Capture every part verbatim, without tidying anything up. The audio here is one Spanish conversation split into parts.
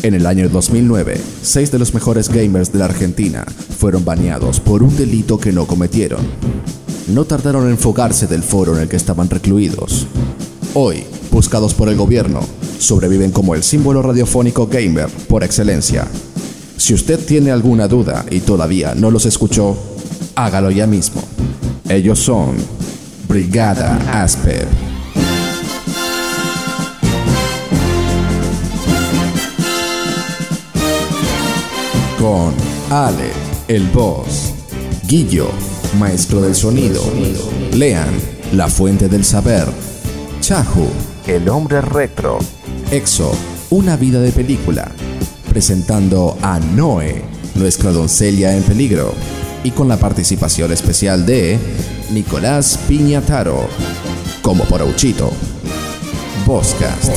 En el año dos mil nueve, seis de los mejores gamers de la Argentina fueron baneados por un delito que no cometieron. No tardaron en fugarse del foro en el que estaban recluidos. Hoy, buscados por el gobierno, sobreviven como el símbolo radiofónico gamer por excelencia. Si usted tiene alguna duda y todavía no los escuchó, hágalo ya mismo. Ellos son Brigada Asper. Con Ale, el boss, Guillo, maestro del sonido, Lean, la fuente del saber, Chahu, el hombre retro, Exo, una vida de película, presentando a Noe, nuestra doncella en peligro, y con la participación especial de Nicolás Piñataro, como Porouchito. Bosscast.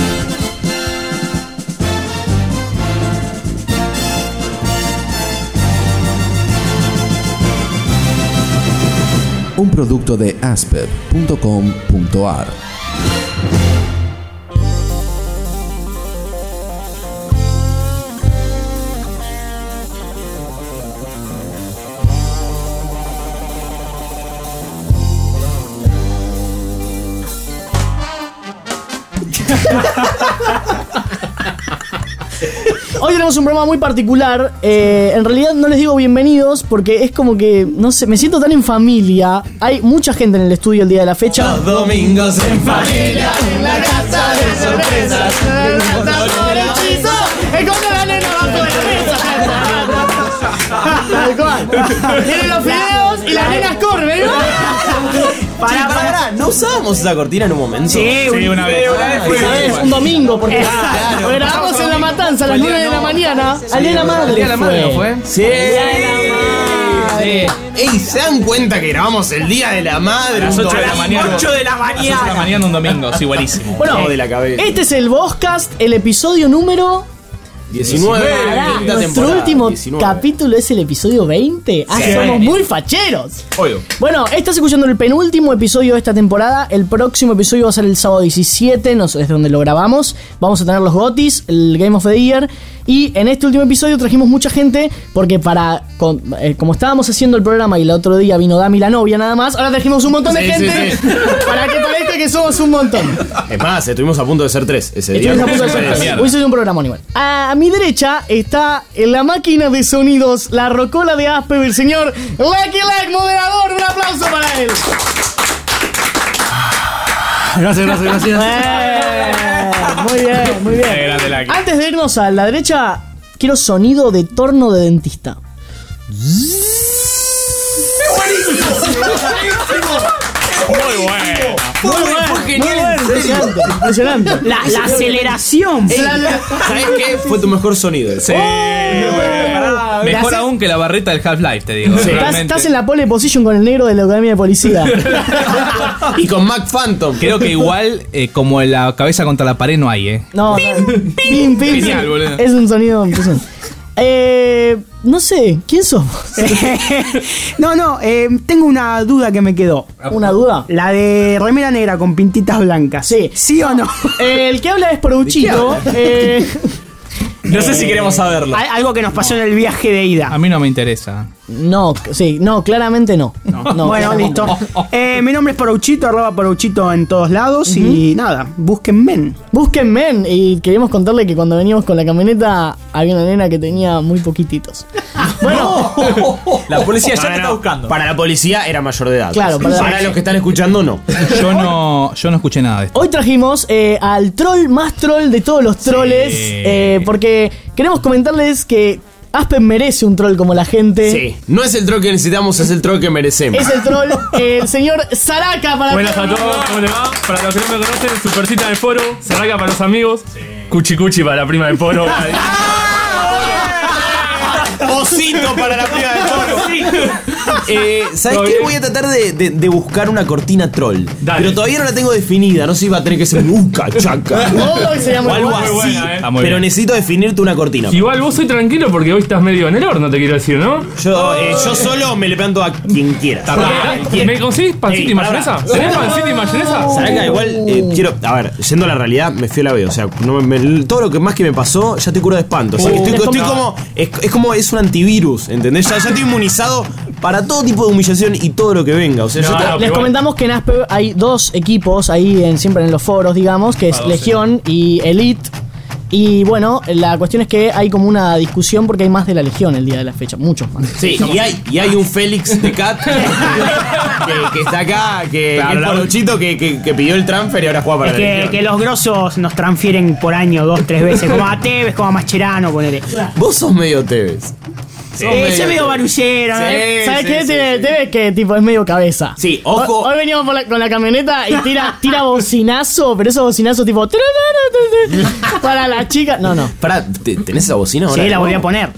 Un producto de asper punto com punto a r. Hoy tenemos un programa muy particular. Eh, en realidad no les digo bienvenidos porque es como que, no sé, me siento tan en familia. Hay mucha gente en el estudio el día de la fecha. Los domingos en familia, en la casa de sorpresas. Por hechizo, esconde la nena bajo de la mesa. Tal cual. Tienen los fideos y las nenas corren, ¿no? Para, para, ¿no usábamos esa cortina en un momento? Sí, Sí, una vez. Una vez, un domingo, porque Claro. porque grabamos en La Matanza a las nueve de la mañana. Al día de la madre. ¿El día de la madre no fue? Sí. madre. Ey, ¿se dan cuenta que grabamos el día de la madre? A las Un ocho de la domingo? mañana. ocho de la A las ocho de la mañana. mañana un domingo, sí, buenísimo. Bueno, Todo de la cabeza. este es el Bosscast, el episodio número. diecinueve. Pará, quinta nuestro temporada, último diecinueve. capítulo es el episodio veinte. Ah, Sí. somos muy facheros. Obvio. Bueno, estás escuchando el penúltimo episodio de esta temporada. El próximo episodio va a ser el sábado diecisiete, no sé, es donde lo grabamos. Vamos a tener los GOTYs, el Game of the Year. Y en este último episodio trajimos mucha gente porque para, con- eh, como estábamos haciendo el programa y el otro día vino Dami la novia nada más, ahora trajimos un montón de Sí, gente sí, sí. para que parezca que somos un montón. Es más, estuvimos a punto de ser tres ese día. Estuvimos a punto de hacer- Sí, mierda. Hoy soy un programa animal. A mi derecha está en la máquina de sonidos, la rocola de Asper, el señor Lucky Leg, moderador. Un aplauso para él. Gracias, gracias, gracias. Eh, muy bien, muy Qué bien. grande Lucky. Antes de irnos a la derecha, quiero sonido de torno de dentista. Muy bueno. Muy bueno, fue genial. Muy bueno, impresionante, impresionante. La, la aceleración. ¿Sabes qué? Fue tu mejor sonido. Sí, bueno. Mejor aún que la barrita del Half-Life, te digo. Estás, realmente. estás en la pole position con el negro de la Academia de Policía. Y con Mac Phantom. Creo que igual, eh, como la cabeza contra la pared, no hay, ¿eh? No, no. Pim, pim, Genial, sí. boludo. Es un sonido impresionante. Eh, no sé, ¿quién somos? No, no, eh, tengo una duda que me quedó. ¿Una duda? La de remera negra con pintitas blancas. Sí. ¿Sí o no? Eh, el que habla es Porouchito. Eh, No sé si queremos saberlo. Al- Algo que nos pasó en el viaje de ida. A mí no me interesa. no, sí, no, claramente no. No, Bueno, claramente listo. no. Eh, mi nombre es Porouchito, arroba Porouchito en todos lados. Y nada, búsquenme. Búsquenme. Y queríamos contarle que cuando veníamos con la camioneta había una nena que tenía muy poquititos. Bueno, La policía ya No, te no, está no. buscando. Para la policía era mayor de edad. Claro, para- para los que están escuchando, no. Yo no, yo no escuché nada de esto. hoy trajimos eh, al troll más troll de todos los troles. eh, porque queremos comentarles que Aspen merece un troll como la gente. Sí. No es el troll que necesitamos, es el troll que merecemos. Es el troll, el señor Saraka para Buenas a todos, ¿cómo les va? Para los que no me conocen, Supercita del Foro, Saraka para los amigos, Cuchi Cuchi para la prima del Foro. Pocito para la prima del foro. Eh, ¿Sabes qué? Voy a tratar de, de, de buscar una cortina troll. Dale. Pero todavía no la tengo definida. No sé si va a tener que ser Uca, Chaca. Oh, se llama o algo muy así. buena, eh. Pero bien. Necesito definirte una cortina. Igual vos soy tranquilo porque hoy estás medio en el horno, te quiero decir, ¿no? Yo, eh, yo solo me le planto a quien quiera. ¿Me conseguís pancita y mayonesa? ¿Tenés pancita y mayonesa? ¿Sabés que igual eh, quiero. A ver, yendo a la realidad, me fui a la B. O sea, no me, me, todo lo que más que me pasó, ya estoy curado de espanto. O sea, que estoy, estoy como. Es, es como. Es un antivirus, ¿entendés? Ya, ya estoy inmunizado para todo tipo de humillación y todo lo que venga. O sea, No, yo te- no, Les igual. comentamos que en Aspe hay dos equipos ahí en, siempre en los foros, digamos, que es Legión y Elite. Y bueno, la cuestión es que hay como una discusión porque hay más de la Legión el día de la fecha, muchos más. Sí, y hay, y hay un Félix de Cat que, que está acá, que, Claro, que es la- Polochito que, que, que pidió el transfer y ahora juega para Es la que, Legión. que los grosos nos transfieren por año dos, tres veces. Como a Tevez, como a Mascherano, ponele. Vos sos medio Tevez. Sí, ese medio barullero, ¿no? Sí. ¿Sabes qué? sí, te, sí. te ves que tipo es medio cabeza. Sí, ojo. Hoy, hoy veníamos por la- con la camioneta y tira, tira bocinazo, pero esos bocinazos tipo para la chica. No, no. Pará, ¿te- ¿tenés esa bocina ahora? Sí, la volví a poner.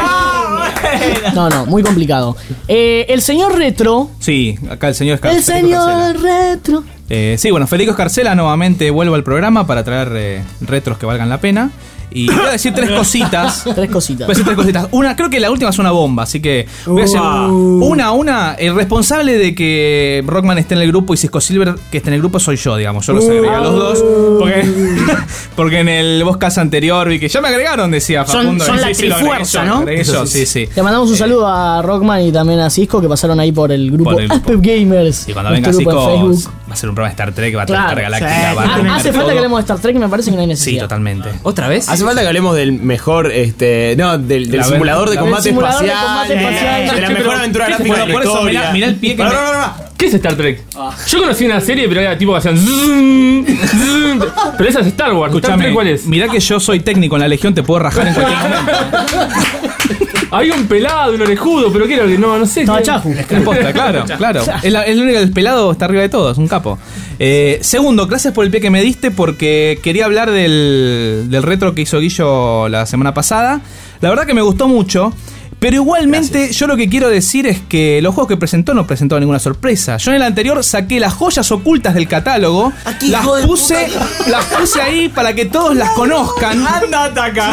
No, no, muy complicado. Eh, el señor Retro. Sí, acá el señor Escar- El Federico Escarcela. señor Retro. Eh, sí, bueno, Federico Escarcela nuevamente vuelvo al programa para traer eh, retros que valgan la pena. Y voy a decir tres cositas. Tres cositas. Voy a decir tres cositas. Una, creo que la última es una bomba, así que voy a hacer una a una. El responsable de que Rockman esté en el grupo y Cisco Silver que esté en el grupo soy yo, digamos. Yo los agregué a los dos. Porque, porque en el podcast anterior vi que ya me agregaron, decía Son- Facundo. son Y la sí, sí, lo agregué trifuerza, yo, ¿no? lo agregué yo, sí, sí. Le mandamos un saludo a Rockman y también a Cisco que pasaron ahí por el grupo Por el grupo. Aspep Gamers. Y cuando venga nuestro grupo en Cisco Facebook. va a ser un programa de Star Trek, va a Claro, tratar Galáctica. sí. va a Ah, tener hace falta todo. que hablemos de Star Trek y me parece que no hay necesidad. Sí, totalmente. ¿Otra vez? Hace falta que hablemos del mejor, este, no, del, del La simulador de ver- combate del simulador de espacial, combate espacial. eh, de la Sí, mejor pero- aventura ¿qué- gráfica bueno, de la por eso, historia. mirá- mirá el pie que No, me- no, no, no. ¿Qué es Star Trek? Yo conocí una serie, pero era tipo que hacían zzzz, zzzz. Pero esa es Star Wars. ¿Star Escuchame, Trek cuál es? mirá que yo soy técnico en la Legión, te puedo rajar en cualquier momento. Había un pelado, un orejudo, pero ¿qué era? No, no sé. Estaba ¿qué? Chahu. Es posta, claro, claro. Es, la- es el único que el pelado está arriba de todo, es un capo. Eh, segundo, gracias por el pie que me diste porque quería hablar del, del retro que hizo Guillo la semana pasada. La verdad que me gustó mucho. Pero igualmente yo lo que quiero decir es que los juegos que presentó no presentó ninguna sorpresa. Yo en el anterior saqué las joyas ocultas del catálogo, Aquí, las hijo de puse, las puse ahí para que todos las conozcan. Andate acá.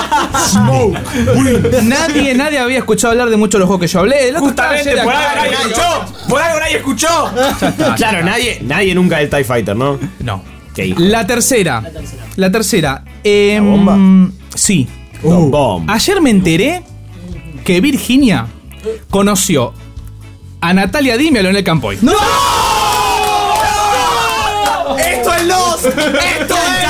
Nadie, nadie había escuchado hablar de muchos de los juegos que yo hablé. El otro estaba Justamente, ayer por acá, algo nadie y- escuchó. Por algo nadie escuchó. Ya está, Claro, nadie, nadie nunca del TIE Fighter, ¿no? No. Qué hijo. La tercera. La tercera. em, ¿La bomba? Sí. Don Bomb. Ayer me enteré que Virginia conoció a Natalia Dime y a Leonel Campoy. ¡No! ¡Esto es los! ¡Esto es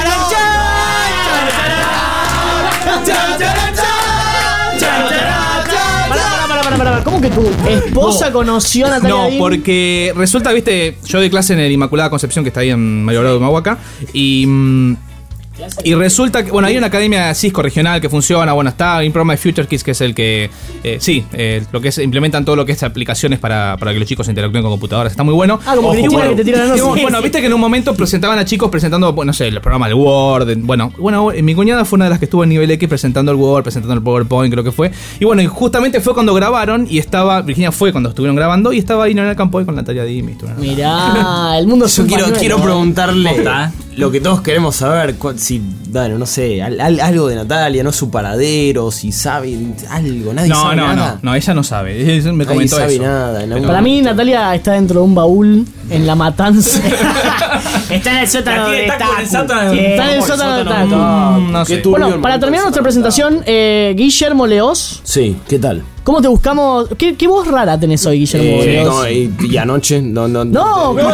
Pará, pará, pará, pará, pará. ¿Cómo que tu esposa conoció a Natalia No, Dime? porque resulta, viste, yo doy clase en el Inmaculada Concepción que está ahí en Mayor Grado de Mahuaca y mm, y resulta que, bueno, hay una academia Cisco regional que funciona, bueno, está hay un programa de Future Kids que es el que, eh, sí, eh, lo que es, implementan todo lo que es aplicaciones para, para que los chicos interactúen con computadoras, está muy bueno. Ah, como Ojo, Cristina bueno, que te tira la y noche. bueno, bueno, viste que en un momento presentaban a chicos presentando, bueno, no sé, el programa del Word, bueno, bueno, mi cuñada fue una de las que estuvo en nivel X presentando el Word, presentando el PowerPoint, creo que fue, y bueno, y justamente fue cuando grabaron y estaba, Virginia fue cuando estuvieron grabando y estaba ahí en el campo con Natalia Dime. Mirá, el mundo es Yo un quiero, pañuelo, quiero ¿eh? preguntarle Posta. lo que todos queremos saber. cu- Si, bueno, no sé, al- al- algo de Natalia, no su paradero, si sabe algo, nadie No, sabe no, nada. no, no, ella no sabe, ella me Nadie comentó sabe eso. nada. en algún Para mí, momento. Natalia está dentro de un baúl en la matanza. Está en el sótano Aquí de está con el Taku. sótano de- Sí. Está en el sótano de Taku. Mm, no Qué sé. turbio Bueno, el para momento terminar de nuestra esa presentación, eh, Guillermo Leos, Sí, ¿qué tal? ¿cómo te buscamos? ¿Qué, qué voz rara tenés hoy, Guillermo Eh, Leos? no, y, y anoche, no, no. No, no,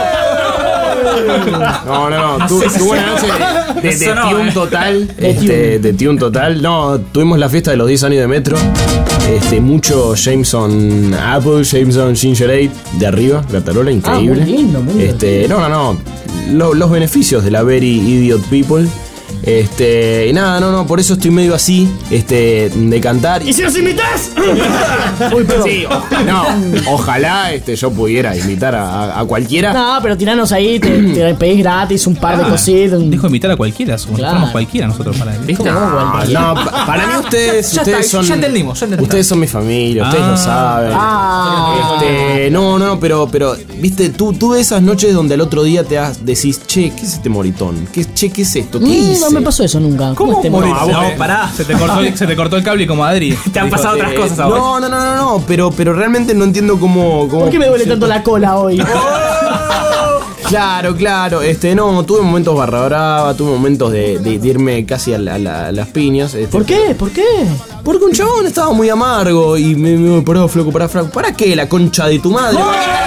no, no, tu- tuve una noche de, de, de Eso no, tune eh. total. De este, de tune total. No, tuvimos la fiesta de los diez años de Metro. Este, mucho Jameson Apple, Jameson Ginger Ale de arriba, Gratarola, increíble. Ah, muy lindo, muy este, no, no, no. Lo- los beneficios de la Very Idiot People. Este, y nada, no, no, por eso estoy medio así, este, de cantar. ¿Y si los invitás? Uy, perdón. Sí, o- no, ojalá este, yo pudiera invitar a, a cualquiera. No, pero tiranos ahí, te, te pedís gratis un par de cositas. un- Dijo invitar a cualquiera, como si Claro. fuéramos cualquiera nosotros para él. ¿Viste? ¿Cómo No, cualquiera? no, pa- para mí ustedes, Ya ustedes está, son. ya entendimos, ya entendimos. Ustedes son mi familia, ustedes Ah. lo saben. Ah, Este, no, no, pero, pero, viste, tú, tú de esas noches donde al otro día te has, decís, che, ¿qué es este moritón? ¿Qué, che, ¿qué es esto? ¿Qué mm, hice? no me pasó eso nunca. ¿Cómo, este morir? morir? No, pará. Se te cortó, el- se te cortó el cable como a Adri. Te han Dijo, pasado eh, otras cosas ahora. No, no, no, no, no, pero, pero realmente no entiendo cómo. cómo ¿Por qué me duele tanto la cola hoy? Claro, claro, este, no, tuve momentos barra brava, tuve momentos de, de- de irme casi a, la- a la- a las piñas. Este, ¿Por qué? ¿Por qué? Porque un chabón estaba muy amargo y me, me pará, flaco, pará, flaco. ¿Para qué? La concha de tu madre.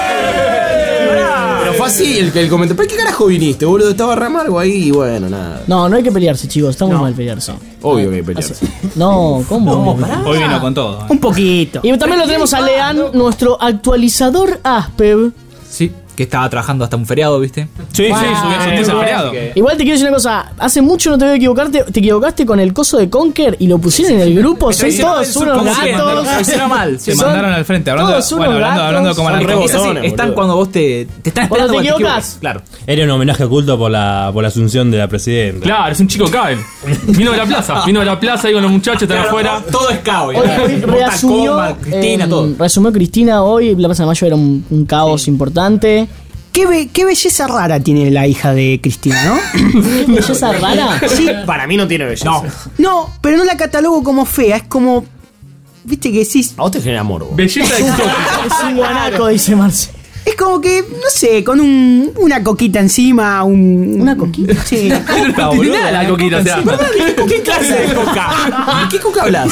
Pero fue así el, el comentario. ¿Para qué carajo viniste, boludo? Estaba re amargo ahí y bueno, nada. No, no hay que pelearse, chicos. Está muy mal pelearse. Obvio que hay que pelearse. No, ¿cómo? Hoy vino con todo. ¿eh? Un poquito. Y también lo tenemos a Lean, nuestro actualizador Aspev. Sí, que estaba trabajando hasta un feriado, ¿viste? Sí, sí, subió su pieza feriado. Igual te quiero decir una cosa. Hace mucho no te voy a equivocarte. Te equivocaste con el coso de Conker y lo pusieron en el grupo. Son todos unos gatos. Lo hicieron mal. Se Son mandaron al frente. Hablando, todos unos bueno, hablando, gatos. hablando como Son la re Es así, botones, están boludo. cuando vos te, te están Cuando esperando te cuando equivocas. Claro. Era un homenaje oculto por la, por la asunción de la presidenta. Claro, es un chico Kyle. Vino de la plaza. Vino de la plaza ahí con los muchachos, están afuera. Todo es caos. Hoy, hoy reasumió, Cristina, eh, todo. reasumió Cristina hoy. La Plaza de Mayo era un, un caos importante. Qué, be- qué belleza rara tiene la hija de Cristina, ¿no? ¿Belleza rara? Sí. Para mí no tiene belleza. No. No, pero no la catalogo como fea, es como. Viste que decís. A vos te genera morbo. Belleza exótica. Es un guanaco, dice Marce. Es como que, no sé, con un, una coquita encima, un. ¿Una coquita? Sí. No tiene nada la coquita, o sea. ¿Qué clase de coca? ¿De qué coca hablas?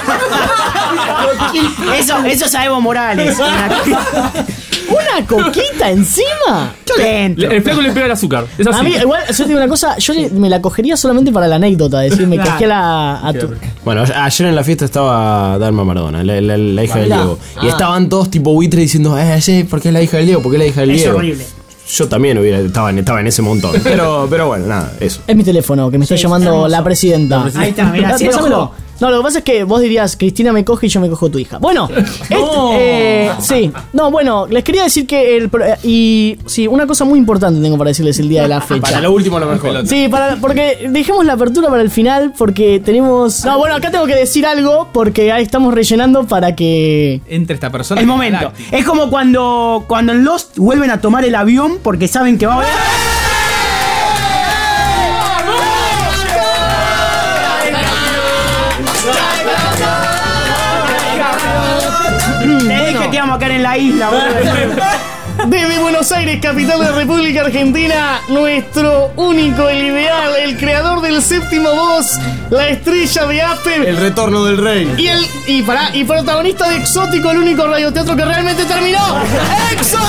Eso, eso sabemos Morales. ¿Una coquita encima? Yo le entro. El flaco le pega el azúcar. Es así. A mí, igual, yo te digo una cosa, yo le- me la cogería solamente para la anécdota, decir, me Claro. cogí a la. A tu, Bueno, ayer en la fiesta estaba Dalma Maradona, la, la- la hija del Mirá. Diego. Y Ah. estaban todos tipo buitres diciendo, eh, sí, ¿por qué es la hija del Diego? ¿Por qué es la hija del Es Diego? horrible. Yo también hubiera, estaba, en, estaba en ese montón. Pero, pero bueno, nada, eso. Es mi teléfono, que me está Sí, llamando hermoso. la presidenta. Ahí está, mirá, Ah, se pásamelo. enojó. No, lo que pasa es que vos dirías, Cristina me coge y yo me cojo a tu hija. Bueno, este, eh, sí. No, bueno, les quería decir que el. pro- eh, Y sí, una cosa muy importante tengo para decirles el día de la fecha. Para lo último, lo mejor. Sí, para, porque dejemos la apertura para el final, porque tenemos. No, bueno, acá tengo que decir algo, porque ahí estamos rellenando para que. Entre esta persona. El y momento. Galáctico. Es como cuando, cuando en Lost vuelven a tomar el avión porque saben que va a haber. Te dije que íbamos a caer en la isla, boludo. Desde Buenos Aires, capital de la República Argentina, nuestro único, el ideal, el creador del séptimo boss, la estrella de Asper. El retorno del rey. Y el y para y protagonista de Exótico, el único radioteatro que realmente terminó. ¡Exo!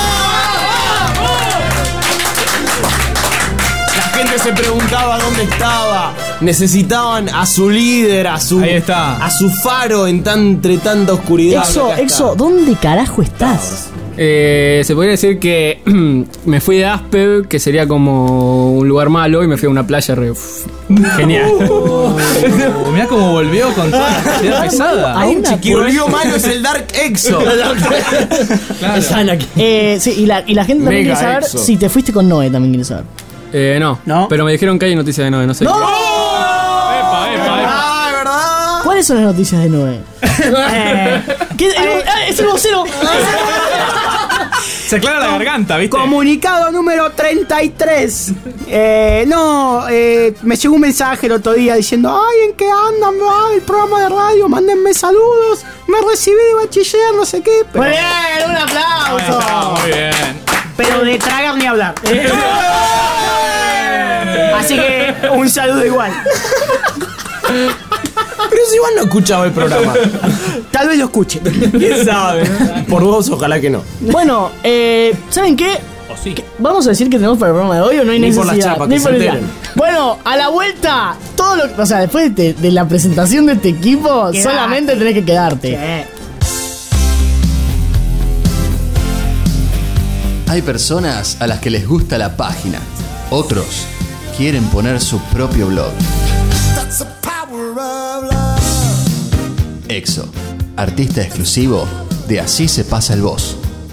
La gente se preguntaba dónde estaba. Necesitaban a su líder, a su. Ahí está. A su faro en tan, entre tanta oscuridad. Exo, Acá Exo, está. ¿dónde carajo estás? Eh, se podría decir que me fui de Aspev, que sería como un lugar malo, y me fui a una playa re. uf, genial. Oh, mirá cómo volvió con toda la ansiedad pesada. A una Que volvió malo es el Dark Exo. Claro. Eh, sí, y la, y la gente también Mega quiere saber Exo. si te fuiste con Noé, también quiere saber. Eh, no, ¿No? pero me dijeron que hay noticia de no, no sé. Epa, epa, epa. Ah, ¿verdad? ¿Cuáles son las noticias de Noé? ¿Qué- el- ah, es el vocero. Se aclara la garganta, ¿viste? Comunicado número treinta y tres. Eh, no, eh, me llegó un mensaje el otro día diciendo: ay, ¿en qué andan? Va el programa de radio, mándenme saludos. Me recibí de bachiller, no sé qué. Pero, Muy bien, un aplauso. Ah, muy bien. pero de tragar ni hablar. Así que un saludo igual. Pero si igual no escuchaba el programa. Tal vez lo escuche. ¿Quién sabe? Por vos, ojalá que no. Bueno, eh, ¿saben qué? sí. ¿Qué- ¿Vamos a decir que tenemos para el programa de hoy o no hay Ni por necesidad? las chapas, que Ni se por el- enteren. Bueno, a la vuelta, todo lo o sea, después de, de la presentación de este equipo, Quedate. solamente tenés que quedarte. Eh, Hay personas a las que les gusta la página. Otros quieren poner su propio blog. Exo, artista exclusivo de Así se pasa el boss.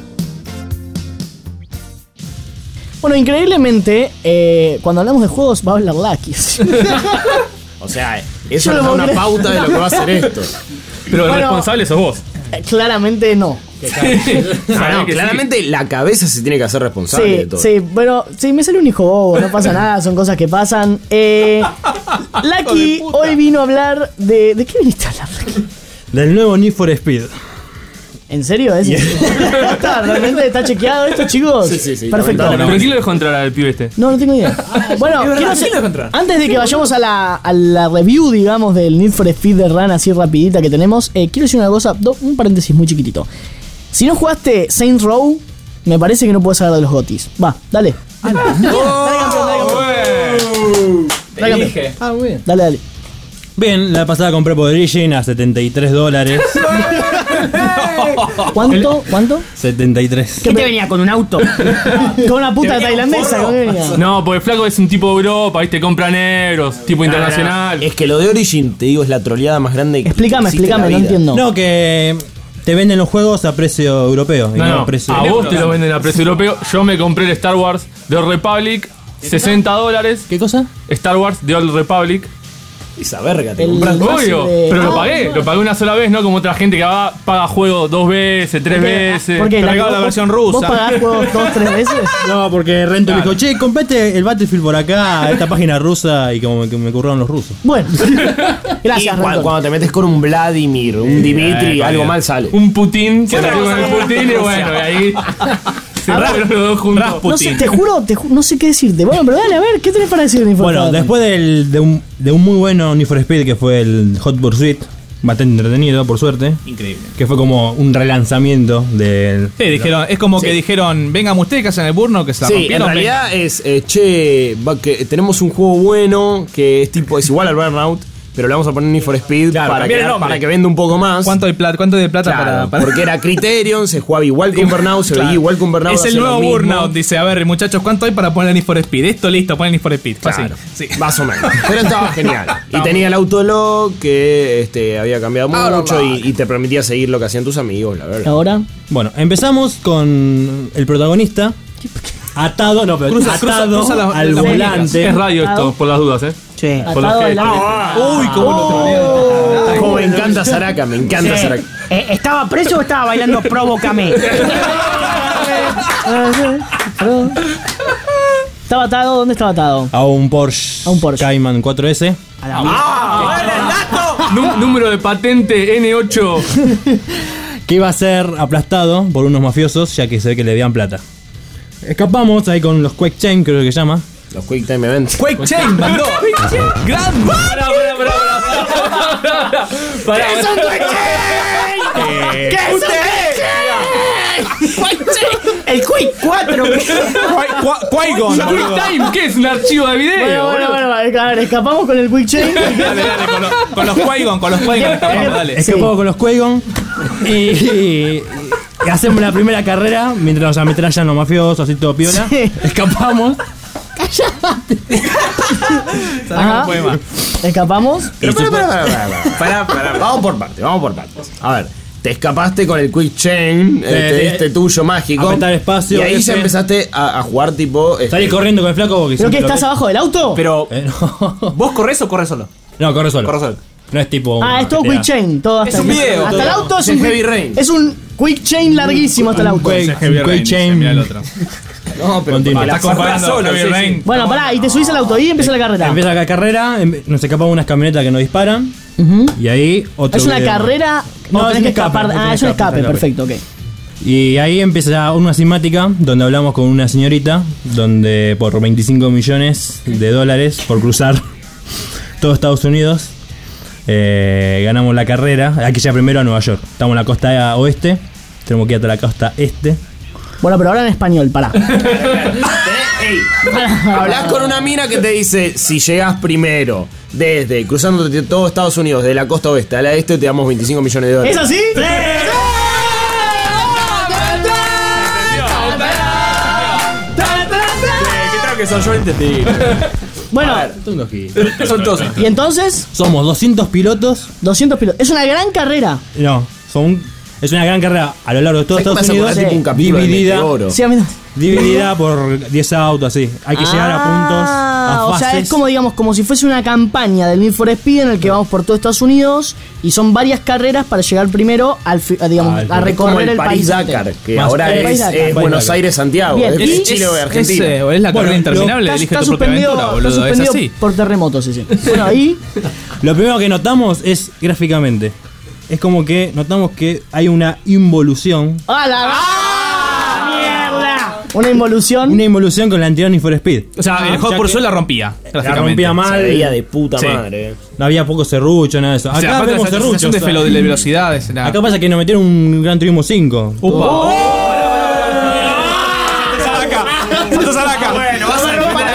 Bueno, increíblemente, eh, cuando hablamos de juegos va a hablar Lucky. O sea, eso Yo nos lo da una creo. pauta de lo que va a ser esto. Pero el Bueno. responsable sos vos. Eh, Claramente no. No, no, que sí. claramente la cabeza se tiene que hacer responsable de Sí, todo. sí, pero sí, me sale un hijo bobo, no pasa nada, son cosas que pasan. Eh, Lucky hoy vino a hablar de... ¿De qué viniste a hablar, Lucky? Del nuevo Need for Speed. ¿En serio? ¿Es? ¿Está, ¿Realmente está chequeado esto, chicos? Sí, sí, sí, Perfecto. lamentablemente. ¿Pero quién lo dejó entrar al pibe este? No, no tengo idea. Bueno, quiero hacer- antes de que vayamos a la, a la review, digamos, del Need for Speed de Run así rapidita que tenemos, eh, quiero decir una cosa, do- un paréntesis muy chiquitito. Si no jugaste Saints Row, me parece que no puedes hablar de los gotis. Va, dale. Dale, campeón, dale, campeón. Dale, campeón. Elige. Ah, muy bien. Dale, dale. Bien, la pasada compré por Origin a setenta y tres dólares. ¿Cuánto? ¿Cuánto? setenta y tres. ¿Qué te venía con un auto? Con una puta tailandesa. ¿Con qué venía? No, porque el flaco es un tipo de Europa, ¿viste? Compra negros, tipo internacional. Es que lo de Origin, te digo, es la troleada más grande que Explícame, existe en explícame, la no vida. entiendo. No, que te venden los juegos a precio europeo. y No, no, a precio a vos te lo venden a precio europeo. Yo me compré el Star Wars The Old Republic, sesenta dólares. ¿Qué cosa? Star Wars The Old Republic. Esa verga te El- compras. Obvio, de- pero lo Ah, pagué, bueno. lo pagué una sola vez, ¿no? Como otra gente que va, paga juegos dos veces, tres veces. ¿Por qué? Te regalo la vos- versión ¿Vos rusa. pagás juegos dos, tres veces? No, porque Rento me dijo, che, comprate el Battlefield por acá, a esta página rusa, y como que me curraron los rusos. Bueno. Y Gracias, cua- Renton. cuando te metes con un Vladimir, un Dimitri, algo mal sale. Un Putin, que nació con el Putin, y bueno, y ahí se fueron los dos juntos. No sé, te juro, te ju- no sé qué decirte. Bueno, pero dale, a ver, ¿qué tenés para decir? Bueno, después del, de, un, de un muy bueno Need for Speed que fue el Hot Pursuit, bastante entretenido, por suerte. Increíble. Que fue como un relanzamiento del... Sí, dijeron, es como que dijeron, vengan ustedes que hacen el burno, que se la Sí, en rompieron. realidad es, eh, che, va, que tenemos un juego bueno que es tipo, es igual al Burnout, pero le vamos a poner Need for Speed Claro, para, cambiar que, el nombre. para que venda un poco más. ¿Cuánto de plata, cuánto de plata Claro, para, para- porque era Criterion, se jugaba igual que un Burnout, se Claro. veía igual que un Burnout. Es el hace lo nuevo mismo. Burnout, dice, a ver, muchachos, ¿cuánto hay para poner Need for Speed? Esto listo, ponen Need for Speed. Fácil. Claro, Sí. más o menos. Pero estaba genial. Y tenía el autolog que este, había cambiado mucho y, y te permitía seguir lo que hacían tus amigos, la verdad. Ahora. Bueno, empezamos con el protagonista atado, no, pero Cruza- atado cruza- cruza la- al la muñeca. volante. Es radio esto, por las dudas, ¿eh? Sí. Por los Atado que- adelante. Uy, cómo lo Como me encanta Saraka, me encanta Sí. Saraka. Eh, ¿Estaba preso o estaba bailando Provócame? ¿Estaba atado? ¿Dónde estaba atado? A un Porsche, A un Porsche. Cayman cuatro S. A la Nú- número de patente N ocho. Que iba a ser aplastado por unos mafiosos, ya que se ve que le dieban plata. Escapamos ahí con los Quake Chain, creo que se llama. Los Quick Time Events. Quake Chain, mandó. Gran. Pará, pará, pará, pará, pará. Pará, ¿Qué es un Quick Chain? ¿Qué es un Quick Chain? El Quick cuatro. Qui-Gon, Quick boludo. Time, ¿qué es? Un archivo de video. Bueno, bueno, boludo. bueno, a ver, escapamos con el Quick Chain. Dale, dale, con los, con los Qui-Gon, con los Qui-Gon escapamos, dale. Escapamos con los Quake y, y- y hacemos la primera carrera mientras nos ametrallan los mafiosos, así todo piola. Sí. Escapamos. Ajá. Un poema. Escapamos. Pero pará, pará, pará, pará, pará, pará, vamos por partes, vamos por partes. A ver, te escapaste con el Quick Chain, este, Eh, este tuyo mágico. apretar espacio, Y ahí F. ya empezaste a, a jugar tipo. este, Salí corriendo con el flaco porque ¿Pero qué, siempre lo estás que- abajo del auto? Pero, Eh, no. ¿vos corres o corres solo? No, corre solo. Corre solo. No es tipo. Ah, es todo G T A. Quick Chain. Todo hasta Es un el- video, Hasta el todo. auto es Es un, Heavy Rain. es un Quick Chain larguísimo hasta el auto. Quake, Ese Heavy Quake Rain, dice, Chain. mirá el otro. No, pero Continúa. porque la Está comparando solo, Heavy sí, Rain. Bueno, pará, y te subís al auto y empieza la carrera. Empieza la carrera, em- nos escapamos unas camionetas que nos disparan. Ujú. Y ahí otro. Es una video. carrera. No, No, es tenés un que escape, escapar. es un Ah, es un escape, escape, es un perfecto, ok. Y ahí empieza una cinemática donde hablamos con una señorita, donde por veinticinco millones de dólares por cruzar todo Estados Unidos, eh, ganamos la carrera. Hay que llegar primero a Nueva York. Estamos en la costa oeste, tenemos que ir hasta la costa este. Bueno, pero ahora en español, pará. Ey, hablas con una mina que te dice: si llegas primero desde cruzando todo Estados Unidos, de la costa oeste a la este, te damos veinticinco millones de dólares. ¿Es así? ¿Qué tal que son? Yo lo entendí. Bueno, Son todos. y entonces, Somos doscientos pilotos. doscientos pilotos. Es una gran carrera. No, son, es una gran carrera a lo largo de todo ¿Sabes Estados qué me hace Unidos. acordar tipo un capítulo de dividida, Meteoro? Sí, a mí no. dividida por diez autos, así. Hay que llegar a puntos, Ah, a o fases. sea, es como, digamos, como si fuese una campaña del Need for Speed en el que vamos por todo Estados Unidos y son varias carreras para llegar primero al, fi- a, digamos, Al- a es como recorrer Como el el país. París-Dakar, que Más- ahora el es, París-Dakar. es Buenos París-Dakar. Aires-Santiago. Bien, Es y- Chile o Es, Argentina. eh, es la Bueno, carrera interminable, Está, elige está tu propia suspendido, aventura, está boludo. Es suspendido así. por terremotos, sí, sí. Bueno, ahí. Lo primero que notamos es gráficamente. Es como que notamos que hay una involución. ¡Ah, la ¡Ah, mierda! Una involución. Una involución con la anterior Need for Speed. O sea, el Hot Ya Pursuit que- la rompía. La gráficamente. rompía Se mal. veía de puta Sí. madre. No había poco serrucho, nada de eso. O sea, Acá aparte de vemos la sensación serruchos. de, velo- de velocidades. era- Acá pasa que nos metieron un Gran Turismo cinco. Upa. Bueno, vas a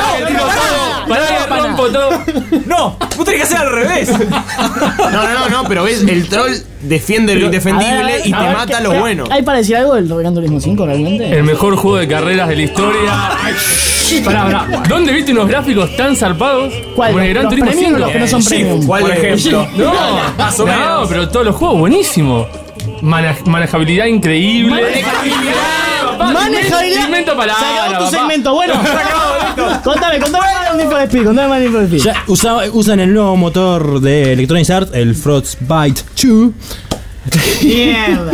Pará que rompo todo. No, vos tenés que hacer al revés. No, no, no, no, pero ves, el troll defiende lo A indefendible ver, a ver, y a te ver, mata ¿qué- lo qué- bueno. ¿Hay para decir algo del Gran Turismo cinco realmente? El mejor juego de carreras de la historia. Pará, pará. ¿Dónde viste unos gráficos tan zarpados? ¿Cuál? Como en el Gran ¿Los Turismo premium o cinco? los que no son Sí, premium? ¿Cuál por ejemplo? No, Más o no, menos. pero todos los juegos buenísimos. Mana- manejabilidad increíble. Manejabilidad. Papá, Manejabilidad. Segmento para Se acabó tu papá. segmento, bueno. Contame, contame más de Need for Speed, contame más de Need for Speed. Ya usa- usan el nuevo motor de Electronic Arts, el Frostbite dos. Mierda.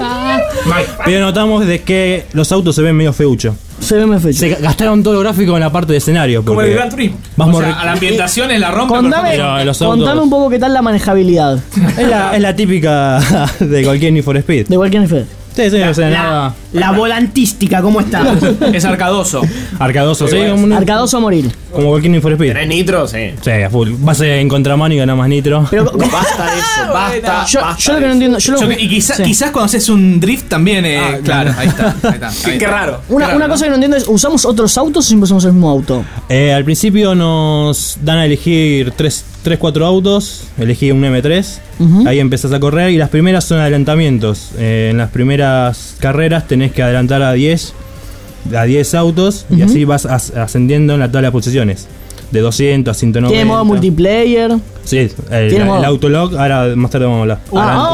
Pero notamos de que los autos se ven medio feucho. Se ve me fecha. Se gastaron todo lo gráfico en la parte de escenario. Como porque el Gran Turismo. Vamos O sea, re- a la ambientación es la rompe. Contame, Pero los contame autos- un poco qué tal la manejabilidad es, la, es la típica de cualquier Need for Speed. de cualquier Need for Speed. Sí, sí, o sea, La, nada la volantística, ¿cómo está? Es arcadoso. arcadoso, sí, como, un- Arcadoso a morir. como cualquier Need for Speed. ¿Tenés nitro? Sí. Sí, a full. Vas en contramano y ganás más nitro. Pero Basta de eso, basta. yo, basta yo lo que de no eso. entiendo. Yo lo, Yo- y quizá- sí. quizás cuando haces un drift también, eh, Ah, claro, ahí está. Ahí está, ahí Qué, está. qué raro. Una, Claro, una ¿no? cosa que no entiendo es: ¿usamos otros autos o siempre usamos el mismo auto? Eh, al principio nos dan a elegir tres, cuatro autos. Elegí un M tres. Ujú. Ahí empezás a correr. Y las primeras son adelantamientos. Eh, en las primeras carreras tenés que adelantar a diez. A diez autos. Y así vas as- ascendiendo en la tabla de posiciones. De doscientos a ciento noventa. Tiene modo multiplayer. Sí, el, Tiene modo. el autolog. Ahora más tarde vamos a hablar.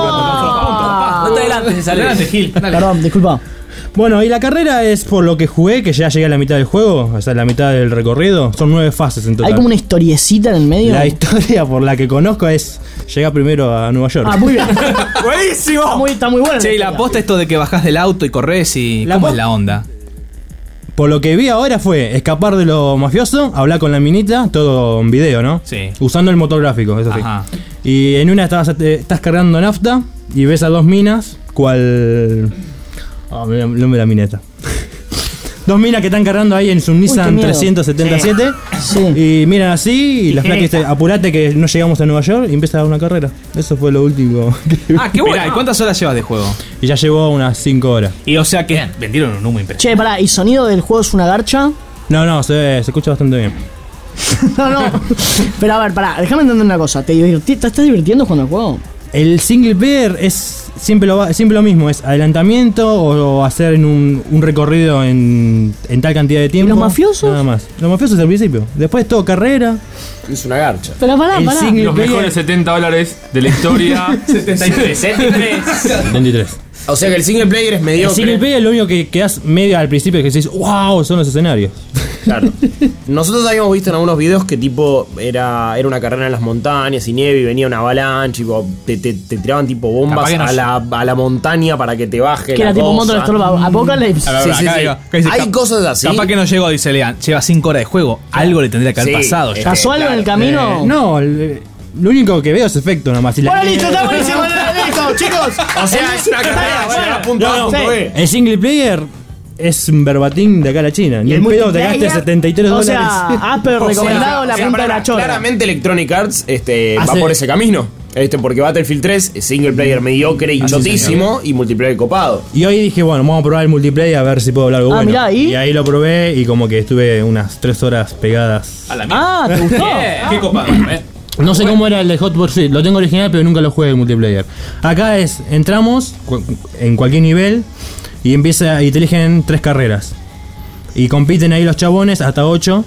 Ah, No te adelantes, sale. Adelante, Gil. Dale. Perdón, disculpa. Bueno, y la carrera es por lo que jugué, que ya llegué a la mitad del juego, o sea, la mitad del recorrido. Son nueve fases en total. Hay como una historiecita en el medio. La historia por la que conozco es llegar primero a Nueva York. Ah, muy bien. Está Buenísimo. muy, está muy buena. Che, y la historia. posta esto de que bajás del auto y corres y. La ¿Cómo po- es la onda? Por lo que vi ahora fue escapar de lo mafioso, hablar con la minita, todo en video, ¿no? Sí. Usando el motor gráfico, eso sí. Ajá. Y en una estabas, te- estás cargando nafta y ves a dos minas, cual... Ah, me me- me la mineta. Dos minas que están cargando ahí en su Nissan miedo. trescientos setenta y siete. Sí. Y miran así y la flaca dice, apurate que no llegamos a Nueva York y empieza a dar una carrera. Eso fue lo último. que- Ah, qué bueno. ¿Y cuántas horas llevas de juego? y ya llevó unas cinco horas. Y o sea que vendieron un humo impresionante. Che, pará, ¿y sonido del juego es una garcha? No, no, se, se escucha bastante bien. No, no. Pero a ver, pará, déjame entender una cosa. ¿Te, diverti- te estás divirtiendo jugando el juego? El single player es siempre lo, va- siempre lo mismo, es adelantamiento o, o hacer en un, un recorrido en, en tal cantidad de tiempo. los mafiosos? Nada más. Los mafiosos al principio. Después todo carrera. Es una garcha. Pero pará, El pará. single- Los mejores setenta dólares de la historia. setenta y tres. setenta y tres. setenta y tres. O sea que el single player es El mediocre. single player lo único que quedas medio al principio es que decís, wow, son los escenarios. Claro. Nosotros habíamos visto en algunos videos que tipo era, era una carrera en las montañas y nieve y venía una avalancha y tipo, te, te- te tiraban tipo bombas Capaz que no a, la, a la montaña para que te baje Que la era tipo cosa. Motor Apocalypse. A ver, Sí, acá sí, sí. digo, acá dice, Hay cap- cosas así. Capaz que no llegó, dice Lean. Lleva cinco horas de juego. Algo le tendría que haber Sí, pasado. es ya. que- ¿Pasó algo en el claro. camino? Eh, no, el- lo único que veo es efecto nomás. Y la- Bueno, listo, está buenísimo. Listo, chicos. O sea, es una carrera, Bueno, bueno, punto A, no, punto sí. B. El single player es un verbatín de acá a la China. Ni el el pedo te multiplayer, gastes setenta y tres O dólares. sea, Asper O sea, recomendado la o sea, punta de pará, la chora. Claramente Electronic Arts este, va Hace- por ese camino. Este, porque Battlefield tres es single player mediocre y Así, chotísimo y multiplayer copado. Y hoy dije, bueno, vamos a probar el multiplayer a ver si puedo hablar algo Ah, bueno. mirá, ¿y? y ahí lo probé y como que estuve unas tres horas pegadas. A la mierda. Ah, ¿te gustó? Qué copado, eh. No sé cómo era el de Hot Pursuit, lo tengo original pero nunca lo jugué en multiplayer. Acá es, entramos cu- en cualquier nivel y empieza y te eligen tres carreras. Y compiten ahí los chabones hasta ocho.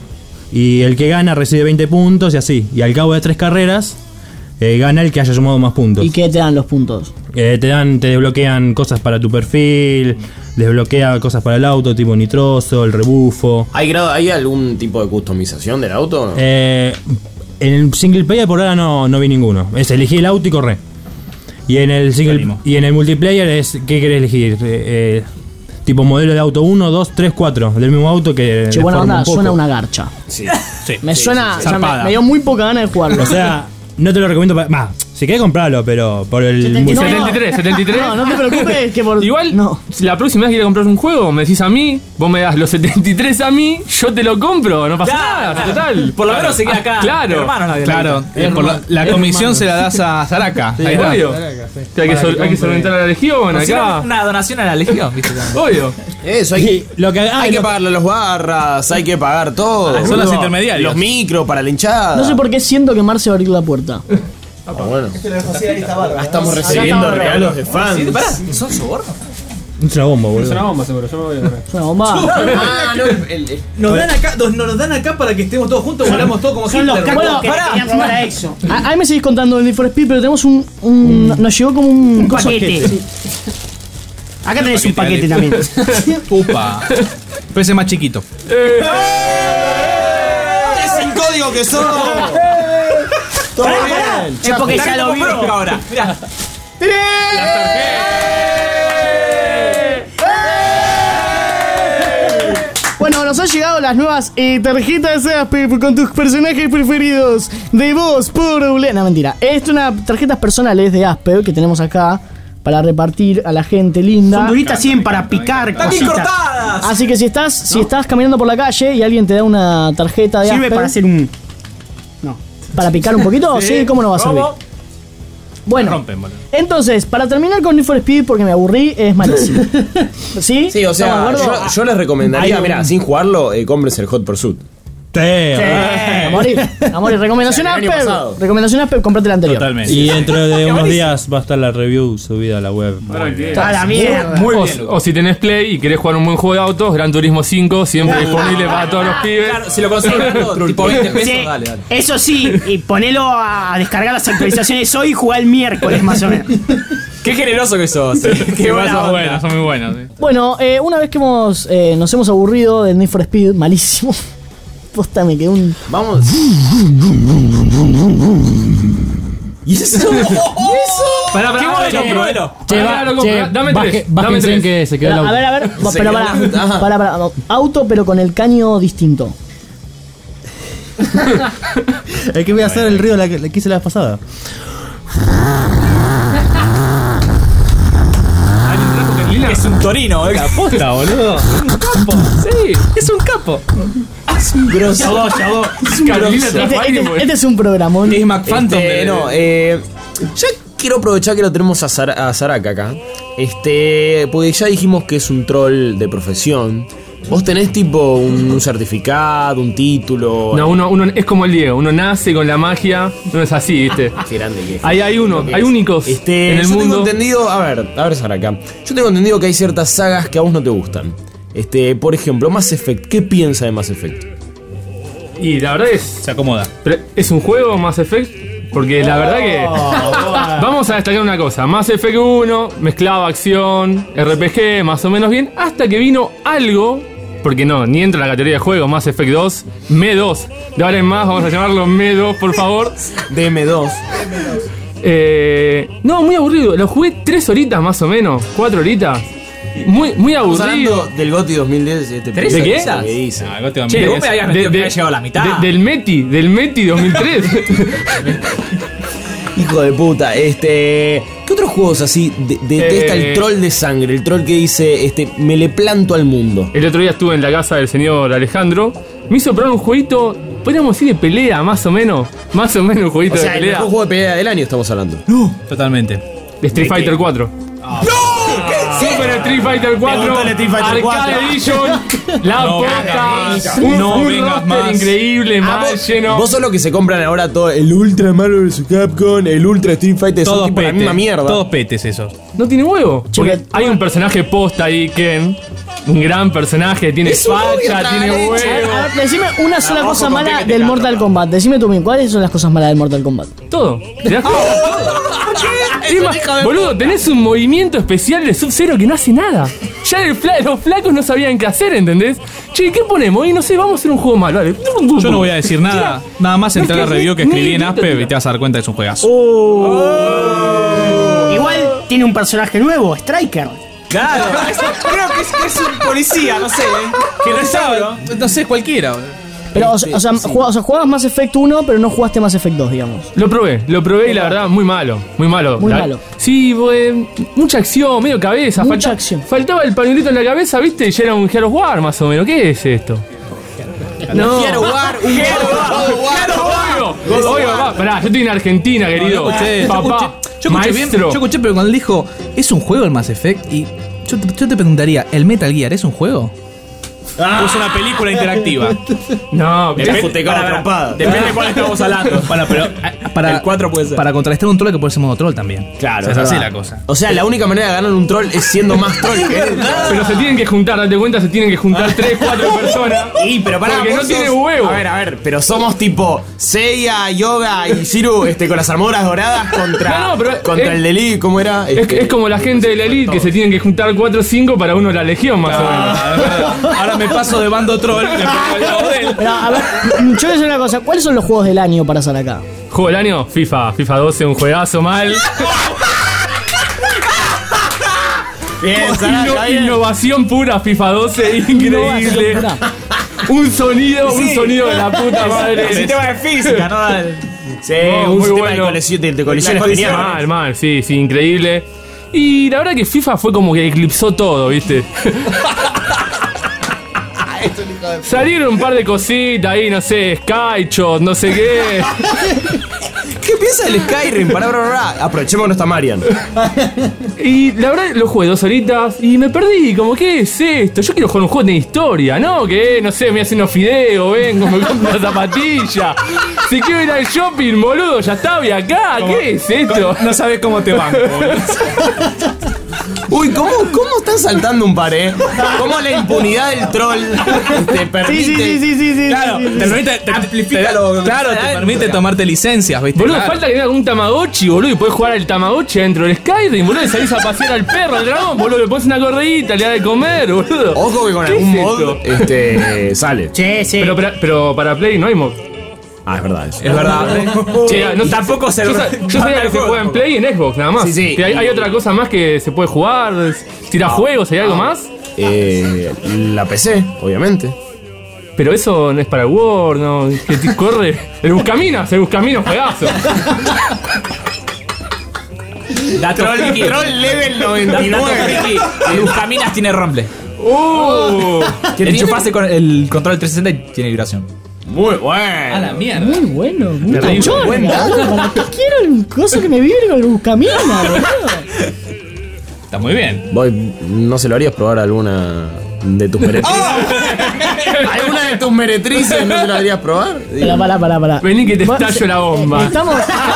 Y el que gana recibe veinte puntos y así. Y al cabo de tres carreras, eh, gana el que haya sumado más puntos. ¿Y qué te dan los puntos? Eh, te dan, te desbloquean cosas para tu perfil, desbloquea cosas para el auto, tipo nitroso, el rebufo. ¿Hay, grado, ¿Hay algún tipo de customización del auto? Eh, en el single player por ahora no, no vi ninguno. Es elegir el auto y correr. Y en el single, y en el multiplayer es ¿qué querés elegir? Eh, eh, tipo modelo de auto uno, dos, tres, cuatro. Del mismo auto que. Che, buena onda, suena una garcha. Sí. Sí. Me Sí, suena. sí, sí. o sea, me, Zarpada. me dio muy poca gana de jugarlo. O sea, no te lo recomiendo para. Bah, si querés comprarlo, pero por el. setenta y multi- nueve. setenta y tres, setenta y tres. No, no te preocupes, que por. Igual, No. si la próxima vez que quieras comprar un juego, me decís a mí, vos me das los setenta y tres a mí, yo te lo compro, no pasa Claro, nada, claro. total. Por lo menos se queda acá. Claro. Hermanos, la Claro, eh, por la, la comisión se la das a Zaraka. Ahí está. Obvio. Que hay que, sol- hay que solventar a la legión acá. Una donación a la legión, ¿viste? Obvio. Eso, hay, Sí, lo que, ah, hay que lo- pagarle a los barras, hay que pagar todo. Ah, son boludo. los intermediarios. Los micros para la hinchada. No sé por qué siento que Marce va a abrir la puerta. Ah, bueno. Ah, estamos Recibiendo regalos de fans. Pará, ¿son sobornos? Es una bomba, boludo. Es una bomba, seguro. Yo me voy a correr. Es una bomba. Ah, no, el- el- Nos dan acá, nos, nos dan acá para que estemos todos juntos, volamos todos como Son los Hitler. cacos que Pará. querían robar a Exo. A- Ahí me seguís contando el Need for Speed, pero tenemos un. un- Nos llegó como un. Un coso- paquete. sí. Acá tenés un paquete también. Upa. Pero ese es más chiquito. Es el código que son. Todo Pará, bien. pará. Es porque Está ya lo como vio. bronca ahora. Mirá. Bueno, nos han llegado las nuevas eh, tarjetas Aspe con tus personajes preferidos de voz por Ule- No, mentira. Esto es una tarjetas personales de Aspe que tenemos acá para repartir a la gente linda. Son duritas, siguen para picar Están bien cositas. cortadas. Así que si estás, si estás caminando por la calle y alguien te da una tarjeta de Sirve Aspe para hacer un. No. para picar un poquito, sí, ¿cómo no va a servir? Bueno, Rompen, boludo. entonces, para terminar con Need for Speed, porque me aburrí, es malísimo. ¿Sí? Sí, o sea, ¿Estamos de yo, acuerdo? yo les recomendaría, Hay un- mira, sin jugarlo, eh, cómprense el Hot Pursuit. Sí, Eh, a morir, a morir. Recomendación O sea, el año Aspe, pasado. recomendación Aspe, comprate la anterior. Totalmente. Y dentro de unos días va a estar la review subida a la web. A la mierda. Muy bien. O, o si tenés Play y querés jugar un buen juego de autos, Gran Turismo cinco, siempre disponible para todos los pibes. Claro, si lo consigues tipo veinte pesos, Sí, dale, dale. eso sí, y ponelo a descargar las actualizaciones hoy y jugar el miércoles más o menos. Qué generoso que sos. Qué buena Son onda. buenos, son muy buenos. sí. Bueno, eh, una vez que hemos, eh, nos hemos aburrido del Need for Speed, malísimo. Posta, me quedó un. Vamos. ¿Y eso? Pará, pará, Qué pará, bueno, pará, bueno. Che, pará, va- loco, che, pará, dame baje- tres, dame bájense en tres. que se quedó el A auto. ver, a ver, Se pero quedó pará, la- ajá. pará, pará, no, auto, pero con el caño distinto. Es que voy a hacer el río la que, la que hice la vez pasada. Es un torino, eh. Posta, boludo. Un capo. Sí, es un capo. Ya vos, ya vos. Carolina Este, trajo a alguien, este- porque- este es un programón. Es McPhantom. Este, de- no, eh, ya quiero aprovechar que lo tenemos a, Zara- a Zaraka acá. Este, porque ya dijimos que es un troll de profesión. Vos tenés tipo un, un certificado, un título. No, uno, uno es como el Diego, uno nace con la magia, no es así, ¿viste? Qué grande que es. Ahí hay uno, Lo que hay es. únicos Este, en el yo mundo. tengo entendido, a ver, a ver Zaraka. Yo tengo entendido que hay ciertas sagas que a vos no te gustan. Este, por ejemplo, Mass Effect. ¿Qué piensa de Mass Effect? Y la verdad es. Se acomoda. pero ¿es un juego Mass Effect? Porque la verdad que. Vamos a destacar una cosa: Mass Effect uno mezclaba acción, R P G, más o menos bien, hasta que vino algo. Porque no, ni entra en la categoría de juego, Mass Effect dos, M E dos. De ahora en más, vamos a llamarlo M E dos, por favor. D M dos. Eh, no, muy aburrido. Lo jugué tres horitas más o menos, cuatro horitas. Muy, muy Estamos aburrido. hablando del GOTY dos mil diez. Este ¿Tres ¿De qué? horitas? que dice. Ah, Gotti dos Che, mil vos me diez. habías metido que había llegado a la mitad. de- del Meti, del Meti dos mil tres. Hijo de puta, este. ¿Qué otros juegos así de- detesta Eh. el troll de sangre? El troll que dice, este, me le planto al mundo. El otro día estuve en la casa del señor Alejandro. Me hizo probar un jueguito, podríamos decir de pelea, más o menos. Más o menos un jueguito O sea, de el pelea. mejor juego de pelea del año estamos hablando. Totalmente. De Street Fighter cuatro. Super Street Fighter cuatro, gustó el Street Fighter Arcade cuatro? Edition, la No poca, vengas, un, no un vengas roster más. increíble, Ah, más vos, lleno. vos sos los que se compran ahora todo el Ultra Mario vs Capcom, el Ultra Street Fighter, son Todos tipo la petes. misma mierda. Todos petes esos. No tiene huevo. Che, Porque que- hay un personaje posta ahí, Ken, un gran personaje, tiene facha, tiene huevo. A ver, decime una sola cosa mala del Mortal Kombat. Decime tú mismo, ¿cuáles son las cosas malas del Mortal Kombat? Todo. ¿Te das cuenta? Es más, boludo, tenés un movimiento especial de Sub-Zero que no hace nada. Ya el fla- los flacos no sabían qué hacer, ¿entendés? Che, ¿qué ponemos? Y no sé, vamos a hacer un juego malo. Vale. Yo no voy a decir nada. Nada más entrar a la review que escribí en Aspe y te vas a dar cuenta que es un juegazo. Oh. Igual tiene un personaje nuevo, Striker. Claro, creo que es, que es un policía, no sé, ¿eh? Que no sabe. No sé, cualquiera. Pero, o, sea, o, sea, jugabas, o sea, jugabas Mass Effect uno, pero no jugaste Mass Effect dos, digamos. Lo probé, lo probé y la verdad, muy malo. Muy malo. Muy la, malo. Sí, pues, mucha acción, medio cabeza. Mucha falta, acción. Faltaba el pañuelito en la cabeza, ¿viste? Y ya era un Hero War más o menos. ¿Qué es esto? No. Quiero jugar un Obvio, obvio, papá. Pará, yo estoy en Argentina, querido. No, yo escuché, yo papá, escuché, yo escuché bien, maestro. yo escuché, pero cuando él dijo, es un juego el Mass Effect, y yo te, yo te preguntaría, ¿el Metal Gear es un juego? Ah. ¿O es una película interactiva? No, Depende de cuál estamos hablando. Bueno, pero eh, para, El cuatro puede ser. para contrarrestar un troll hay que ponerse modo troll también. Claro, O sea, es es así verdad. la cosa. O sea, la única manera de ganar un troll es siendo más troll que él. pero se tienen que juntar, date cuenta, se tienen que juntar tres, cuatro personas. Y, pero pará, Porque vos no sos- tiene huevo. A ver, a ver, pero somos tipo Seiya, Yoga y Shiru este, con las armaduras doradas contra, No, no, pero contra es- el Delhi, ¿cómo era? Es, Este, es como la gente de la elite que se tienen que juntar cuatro o cinco para uno la legión, más o menos. Ahora me paso de bando troll, me pongo al lado de él. Pero, a ver, yo voy a decir una cosa. ¿Cuáles son los juegos del año para hacer acá? Juego del año, FIFA, FIFA doce, un juegazo mal. Bien, Inno- Saraya, bien. innovación pura, FIFA doce, increíble. Innovación Un sonido, un sonido de la puta madre. El sistema de física, ¿no? Sí, No, un muy sistema bueno. de colisión, de, de colisión La colisión. genial. Mal, mal, sí, sí, increíble. Y la verdad que FIFA fue como que eclipsó todo, ¿viste? Salieron un par de cositas ahí, no sé, Skyshot, no sé qué. ¿Qué piensa del Skyrim? Pará, pará, pará. Aprovechemos que no está Marian. Y la verdad lo jugué dos horitas y me perdí, como, ¿qué es esto? Yo quiero jugar un juego de historia, ¿no? Que, no sé, me voy a hacer unos fideos, vengo, me compro una zapatilla. Si quiero ir al shopping, boludo, ya está, voy acá, ¿qué es esto? No sabes cómo te banco. Uy, ¿cómo, ¿cómo están saltando un par, eh? ¿Cómo la impunidad del troll te permite? Sí, sí, sí, sí, sí, sí. Claro, sí, sí. te permite, te, Amplifica te- lo- claro, te permite tomarte licencias, ¿viste? Boludo, Claro. falta que tenga un Tamagotchi, boludo, y podés jugar al Tamagotchi dentro del Skyrim, boludo, y salís a pasear al perro, al dragón, boludo, le pones una correíta, le das de comer, boludo. Ojo que con ¿Qué algún es mod esto? este, sale. Che, sí. Pero, pero, pero para Play no hay mod. Ah, es verdad eso. Es verdad. Che, no, Tampoco se Yo, sa- yo sabía que se juega en Play y en Xbox, nada más. Sí, sí. Que hay, hay otra cosa más que se puede jugar, tirar juegos, hay algo más. Eh, la P C, obviamente. Pero eso no es para el Word, no, que te corre. El Buscaminas, el Buscaminas, juegazo. Dato friki. Troll level noventa y Dato nueve. friki. El Buscaminas tiene rumble. Uh, El enchufaste con el control trescientos sesenta y tiene vibración. Muy bueno. A la mierda. Muy bueno, muy Terrible. chorra, Buen dato. boludo. ¿Para qué quiero un coso que me vibre con el buscamina, boludo? Está muy bien. Vos no se lo harías probar a alguna de tus meretrices. ¿Alguna de tus meretrices no se lo harías probar? Pará, pará, pará, pará. Vení que te Bueno, estallo la bomba. eh, Estamos.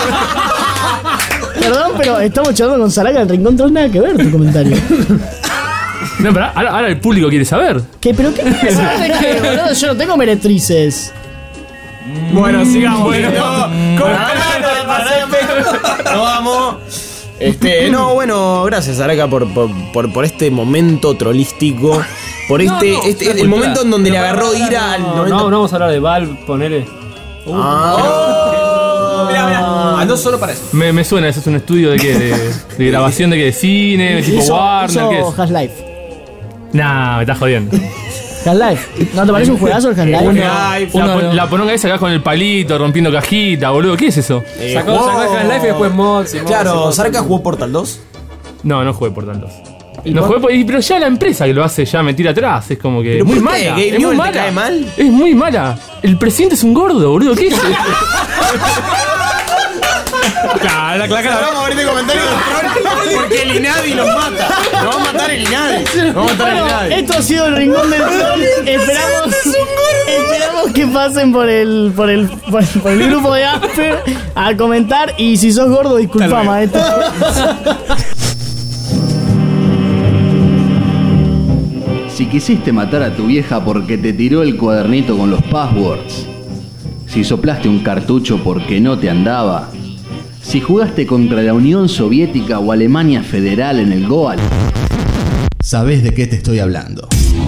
Perdón, pero estamos charlando con Saraka del Rincón Troll, nada que ver tu comentario. No, pero ahora, ahora el público quiere saber. ¿Qué? ¿Pero qué? ¿Sabes qué, boludo? Yo no tengo meretrices. Bueno, sigamos. Bueno, No vamos. Este, no, bueno, gracias Araka por, por, por, por este momento trolístico. Por este, no, este el momento en donde le agarró ira al No, noventa. no, no vamos a hablar de Valve, ponele. Ah. Mira, mira. Andó solo para eso. Me, me suena, eso es un estudio de qué, de, de grabación de qué, de cine, tipo Hizo, Warner, ¿qué hizo es? Half-Life. Nah, me estás jodiendo. Half-Life. ¿No te parece un juegazo el Half-Life? La, pon- la poronga esa acá con el palito, rompiendo cajita, boludo, ¿qué es eso? Eh, Sacó, jugó- sacó Half-Life y después mods. y mods, y Claro, mods. Saraka jugó Portal dos. No, no jugué por tantos. No jugué por, y- pero ya la empresa que lo hace ya me tira atrás, es como que Pero muy ¿por qué? mala. ¿Game Es muy Newell te mala. cae mal? Es muy mala. El presidente es un gordo, boludo, ¿qué es esto? Claro, la claca. Vamos a ver este comentario del troll porque el Inadi los mata. Nos va a matar el Inadi. Nos va a matar el Bueno, Inadi. esto ha sido el Rincón del Troll. Esperamos, esperamos que pasen por el, por el, por, por el grupo de Asper a comentar. Y si sos gordo, disculpa, maestro. Si quisiste matar a tu vieja porque te tiró el cuadernito con los passwords, si soplaste un cartucho porque no te andaba, si jugaste contra la Unión Soviética o Alemania Federal en el Goal, sabés de qué te estoy hablando.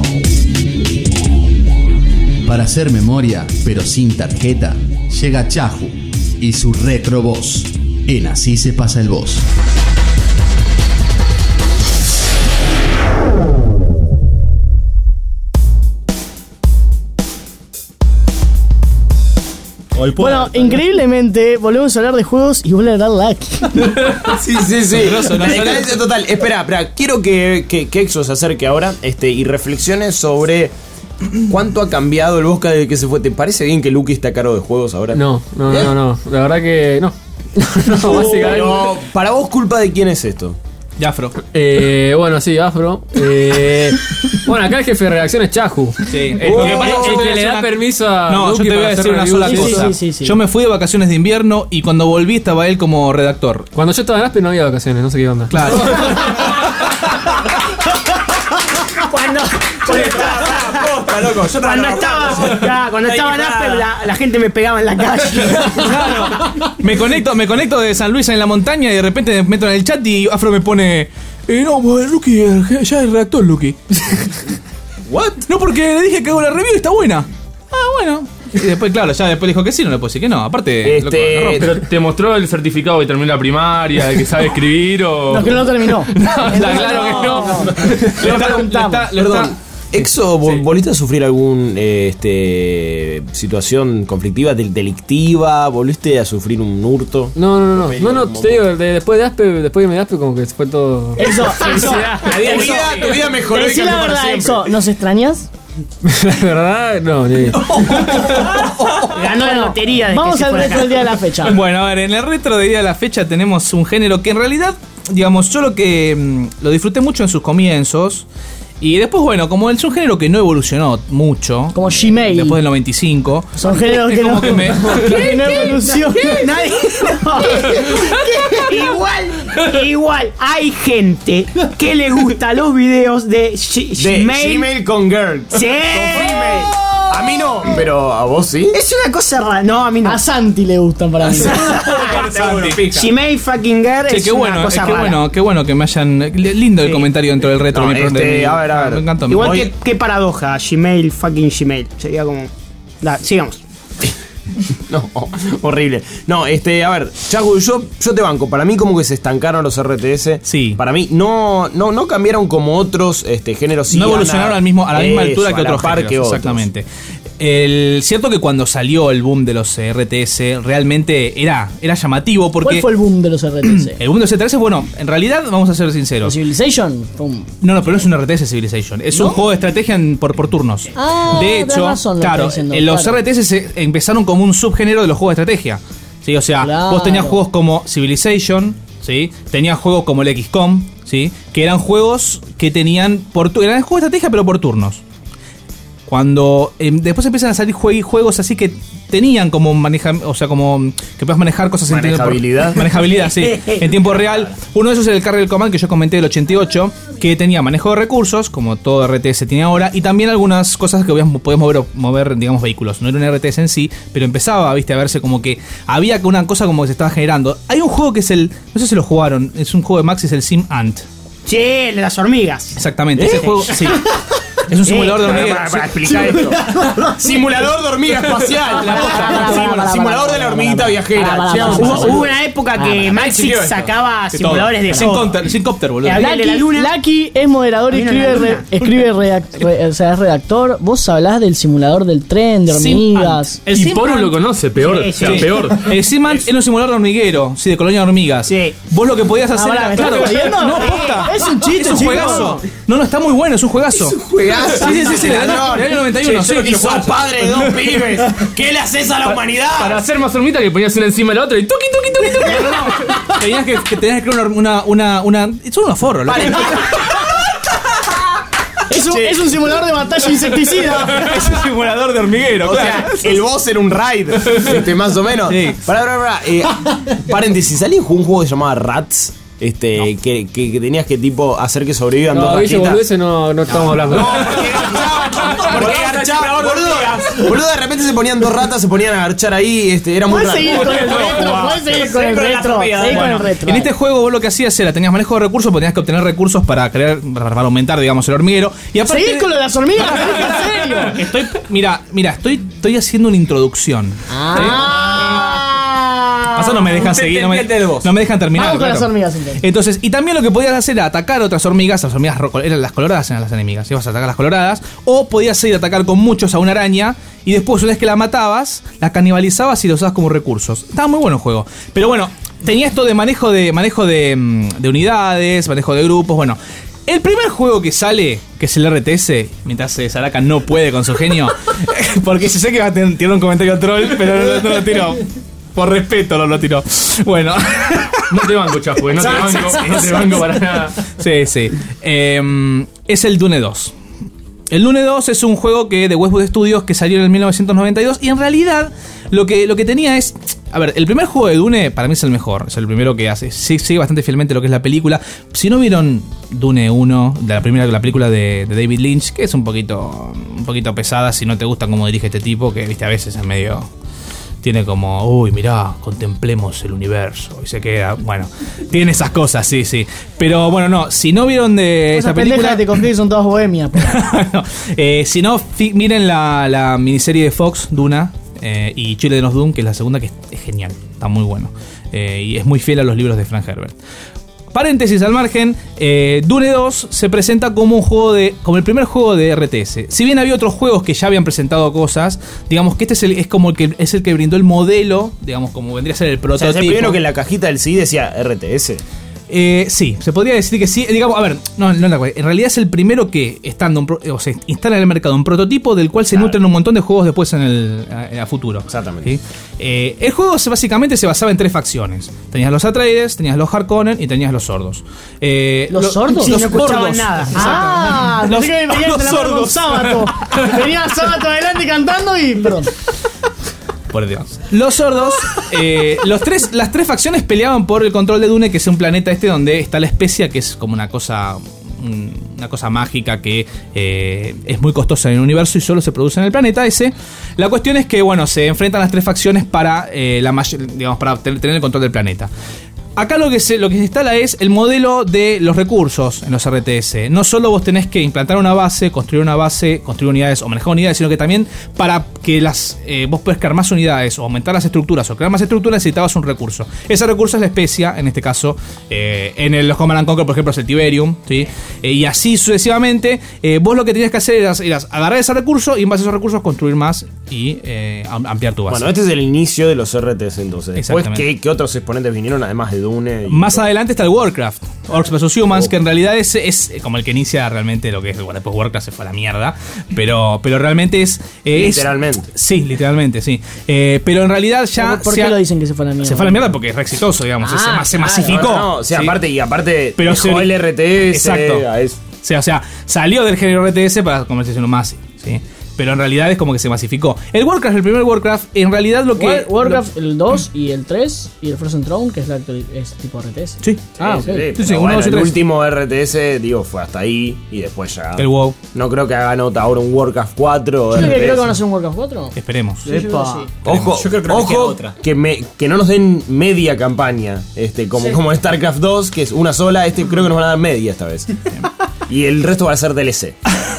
Para hacer memoria, pero sin tarjeta, llega Chahu y su Retro Boss. En Así se pasa el boss. Bueno, increíblemente volvemos a hablar de juegos y vuelve a hablar Lucky. Sí, sí, sí. La decadencia total. Espera, espera. Quiero que, que, que Exo se acerque ahora este, y reflexione sobre cuánto ha cambiado el Bosca desde que se fue. ¿Te parece bien que Lucky está a cargo de juegos ahora? No, no, ¿Eh? no, no. La verdad que no. No, básicamente. Pero, para vos, ¿culpa de quién es esto? De Afro. Eh, bueno, sí, Afro. Eh, bueno, acá el jefe de redacción es Chahu. Sí. El, Lo que que pasa es que el yo te que voy a le decir da una- permiso a No, yo Lucky te voy a para hacer decir una sola reviews. cosa. Sí, sí, sí, sí. Yo me fui de vacaciones de invierno y cuando volví estaba él como redactor. Cuando yo estaba en Aspe no había vacaciones, no sé qué onda. Claro. Cuando, cuando estaba, cuando estaba, ya, cuando estaba en Aspen, la, la gente me pegaba en la calle. Me conecto, me conecto de San Luis en la montaña y de repente me meto en el chat y Afro me pone. Eh, no, pues, Lucky, eh, ya es redactor, Lucky. ¿What? No, porque le dije que hago la review y está buena. Ah, bueno. Y después, claro, ya después dijo que sí, no le puedo decir que no. Aparte, Este, loco, me rompe. Pero te mostró el certificado que terminó la primaria, de que sabe escribir o. No, que no terminó. No, claro que no. No, Le está- le está- le Perdón. está- Exo, ¿vol- ¿volviste a sufrir algún eh, este, situación conflictiva, del- delictiva? ¿Volviste a sufrir un hurto? No, no, no, no, no, no, te digo, de- después de Aspe, después de mi Aspe como que fue todo. Eso, eso. Tu vida, tu vida mejoró y Decí la cambió para verdad, siempre. Exo, ¿nos extrañas? La verdad, no, ni. Ganó la lotería de Vamos que se al fue resto acá. del día de la fecha. Bueno, a ver, en el retro de día de la fecha tenemos un género que en realidad, digamos, yo lo que mm, lo disfruté mucho en sus comienzos. Y después, bueno, como es un género que no evolucionó mucho. Como Gmail. Después del noventa y cinco. Son géneros es que como no, que me- que no evolucionan. Nadie- igual, igual, hay gente que le gusta los videos de, G- De Gmail. Gmail con Girl. Sí. Con female. A mí no, pero a vos sí. Es una cosa rara. No, a mí no. A Santi le gustan para mí. Gmail fucking girl Che, es qué una bueno, cosa qué rara. bueno, qué bueno que me hayan. Lindo el Sí. comentario dentro del retro. No, mi- este, de mi- a ver, a ver. Me encantó. Igual Hoy- que qué paradoja, Gmail fucking Gmail. Sería como. Da, sigamos. No, horrible. No, este, a ver, Chagu, yo, yo te banco. Para mí como que se estancaron los R T S. Sí. Para mí no, no, no cambiaron como otros este, géneros. sí No han evolucionaron al mismo, a la misma eso, altura a que la otros par géneros, que otros. exactamente. El cierto que cuando salió el boom de los R T S realmente era, era llamativo porque ¿Cuál fue el boom de los R T S? el boom de los R T S, bueno, en realidad vamos a ser sinceros. Civilization. Pum. No, no, pero no es un R T S Civilization, es ¿No? un juego de estrategia en- por, por turnos. Ah, de tenés hecho, razón, lo claro, estás diciendo, eh, los claro. R T S se empezaron como un subgénero de los juegos de estrategia. Sí, o sea, Claro. vos tenías juegos como Civilization, ¿sí? Tenías juegos como el X COM, ¿sí? Que eran juegos que tenían por tu- eran juegos de estrategia pero por turnos. Cuando eh, después empiezan a salir jue- juegos así que tenían como maneja, o sea, como que puedas manejar cosas en tiempo- Manejabilidad. manejabilidad, sí, en tiempo real. Uno de esos es el Carrier Command que yo comenté del ochenta y ocho, que tenía manejo de recursos, como todo R T S tiene ahora, y también algunas cosas que podías, podías mover, mover, digamos, vehículos. No era un R T S en sí, pero empezaba, viste, a verse como que había una cosa como que se estaba generando. Hay un juego que es el, no sé si lo jugaron, es un juego de Max, es el Sim Ant. Sí, el de las hormigas. Exactamente, ese juego, sí. Es un simulador de Para, hormigas. para, para explicar esto. Simulador de hormiga espacial. Pará, pará, Sí, pará, Simulador pará, de la pará, hormiguita pará, viajera. pará, Che, pará, vamos a Hubo, hacer- hubo una época que Maxix sacaba simuladores de Sin todo. copter, sin copter, boludo. Eh, hablar de la Lucky, luna. Lucky es moderador y Mira escribe, la re- luna. escribe redac- re- o sea, es redactor. Vos hablás del simulador del tren, de Sim hormigas. Ant. El Y Sim Poru Ant- lo conoce, peor, Sí, o sea, sí. peor. El Simant era un simulador de hormiguero, sí, de colonia de hormigas. Sí. Vos lo que podías hacer pará, era. ¿me estás Claro, jodiendo? no, posta. Es un chiste, Es un chicos. juegazo. No, no, está muy bueno, es un juegazo. Es un Juegazo. Sí, sí, sí, sí, del año- del año noventa y uno, Che, sí. yo lo quiero jugar. Padre de dos pibes. ¿Qué le haces a la humanidad? Para hacer más hormita que ponías una encima de la otra y tuki, tuki, tuki, tuki. Tenías que, que tenías que crear una. una, una, una son unos forros, loco. Es un, es un simulador de batalla insecticida. Es un simulador de hormiguero. O sea, el boss era un raid. Este, más o menos. Sí. Pará, pará, pará. Eh, paréntesis, ¿alguien jugó un juego que se llamaba Rats? Este, que, que, que tenías que tipo hacer que sobrevivan No, dos Guille, ratitas. boludeces no, no estamos hablando. No, porque garchaban, boludo, boludo, de repente se ponían dos ratas, se ponían a garchar ahí, este, era muy Puedes raro. seguir con el retro, puedes seguir con el retro. Seguir con el retro. En este juego vos lo que hacías era, tenías manejo de recursos, porque tenías que obtener recursos para crear, para aumentar, digamos, el hormiguero. Y aparte, ¿Seguís con lo de las hormigas? ¿En serio? Estoy, mira, mira, estoy, estoy haciendo una introducción. Ah. Pasa, no me dejan seguir, no me, no me dejan terminar. Vamos con claro. las hormigas entonces. Entonces, y también lo que podías hacer era atacar otras hormigas, las hormigas ro- eran las coloradas, eran las enemigas, ibas a atacar las coloradas, o podías ir a atacar con muchos a una araña, y después una vez que la matabas, la canibalizabas y la usabas como recursos. Estaba muy bueno el juego. Pero bueno, tenía esto de manejo de, manejo de, de unidades, manejo de grupos, bueno. El primer juego que sale, que es el R T S, mientras eh, Saraka no puede con su genio, porque se sé que va a tener un comentario troll, pero no, no lo tiro. Por respeto no lo tiró. Bueno. No te banco, Chapo, no te banco, no te banco para nada. Sí, sí. Eh, es el Dune dos. El Dune dos es un juego que de Westwood Studios que salió en el mil novecientos noventa y dos y en realidad lo que, lo que tenía es... A ver, el primer juego de Dune para mí es el mejor. Es el primero que hace. Sí, sigue bastante fielmente lo que es la película. Si no vieron Dune uno, de la primera la película de, de David Lynch, que es un poquito, un poquito pesada si no te gusta cómo dirige este tipo, que viste a veces es medio... Tiene como, uy, mirá, contemplemos el universo. Y se queda, bueno, tiene esas cosas, sí, sí. Pero bueno, no, si no vieron de Esas esta película... pendejas que te confíes son todas bohemias. no, eh, si no, fi- miren la, la miniserie de Fox, Duna, eh, y Children of Dune, que es la segunda, que es, es genial, está muy bueno. Eh, y es muy fiel a los libros de Frank Herbert. Paréntesis al margen, eh, Dune dos se presenta como un juego de, como el primer juego de R T S. Si bien había otros juegos que ya habían presentado cosas, digamos que este es, el, es como el que es el que brindó el modelo, digamos como vendría a ser el O sea, prototipo. es el primero que en la cajita del C D decía R T S. Eh, sí, se podría decir que sí. Digamos, a ver, no, no, no, en realidad es el primero que estando un pro- o sea, instala en el mercado un prototipo del cual se Claro. nutren un montón de juegos después en el a, a futuro. Exactamente. ¿Sí? Eh, el juego se, básicamente se basaba en tres facciones. Tenías los Atreides, tenías los Harkonnen y tenías los sordos. Eh, ¿Los lo- sordos? Los Sí, no escuchaban sordos. nada. Exacto. Ah, los, pensé que me venías los de la mano con sordos. Sábato. Venía Sábato adelante cantando y... Perdón. Por Dios. Los sordos, eh, los tres, las tres facciones peleaban por el control de Dune, que es un planeta este donde está la especia, que es como una cosa, un- una cosa mágica que eh, es muy costosa en el universo y solo se produce en el planeta ese. La cuestión es que, bueno, se enfrentan las tres facciones para, eh, la may- digamos, para ten- tener el control del planeta. Acá lo que, se, lo que se instala es el modelo de los recursos en los R T S. No solo vos tenés que implantar una base, construir una base, construir unidades o manejar unidades, sino que también para que las eh, vos puedas crear más unidades o aumentar las estructuras o crear más estructuras necesitabas un recurso. Ese recurso es la especia, en este caso, eh, en el, los Command and Conquer, por ejemplo, es el Tiberium, ¿sí? Eh, y así sucesivamente. Eh, vos lo que tenías que hacer era, era agarrar ese recurso y en base a esos recursos construir más y eh, am- ampliar tu base. Bueno, este es el inicio de los R T S entonces. Después, Exactamente. ¿qué, qué otros exponentes vinieron además de Dune? Y Más todo? adelante está el Warcraft, Orcs versus Humans, Oh. que en realidad es, es como el que inicia realmente lo que es. Bueno, después Warcraft se fue a la mierda, pero, pero realmente es. eh, es- Literalmente. sí, literalmente, sí. Eh, pero en realidad ya. ¿Por se qué ha- lo dicen que se fue a la mierda? Se fue a la mierda porque es re exitoso, digamos. Ah, se, ma- se claro. masificó. No, no, o sea, ¿sí? aparte, y aparte, Pero dejó se- el R T S. Exacto. a eso. O sea, o sea, salió del género R T S para convertirse en un Masi, ¿sí? Pero en realidad es como que se masificó. El Warcraft, el primer Warcraft, en realidad lo que. War- Warcraft el dos y el tres y el Frozen Throne, que es, la actual- es tipo R T S. Sí. Ah, Sí, ok. sí, Sí, pero sí, uno, bueno, dos y el tres. último R T S, digo, fue hasta ahí y después ya. El WoW. No creo que haga nota ahora un Warcraft cuatro. Yo creo que R T S. creo que van a hacer un Warcraft cuatro. Esperemos. Sí, yo creo que sí. Ojo, Yo creo que no le queda ojo otra. que, me, que no nos den media campaña, este, como, Sí. como StarCraft dos, que es una sola, este creo que nos van a dar media esta vez. Y el resto va a ser D L C.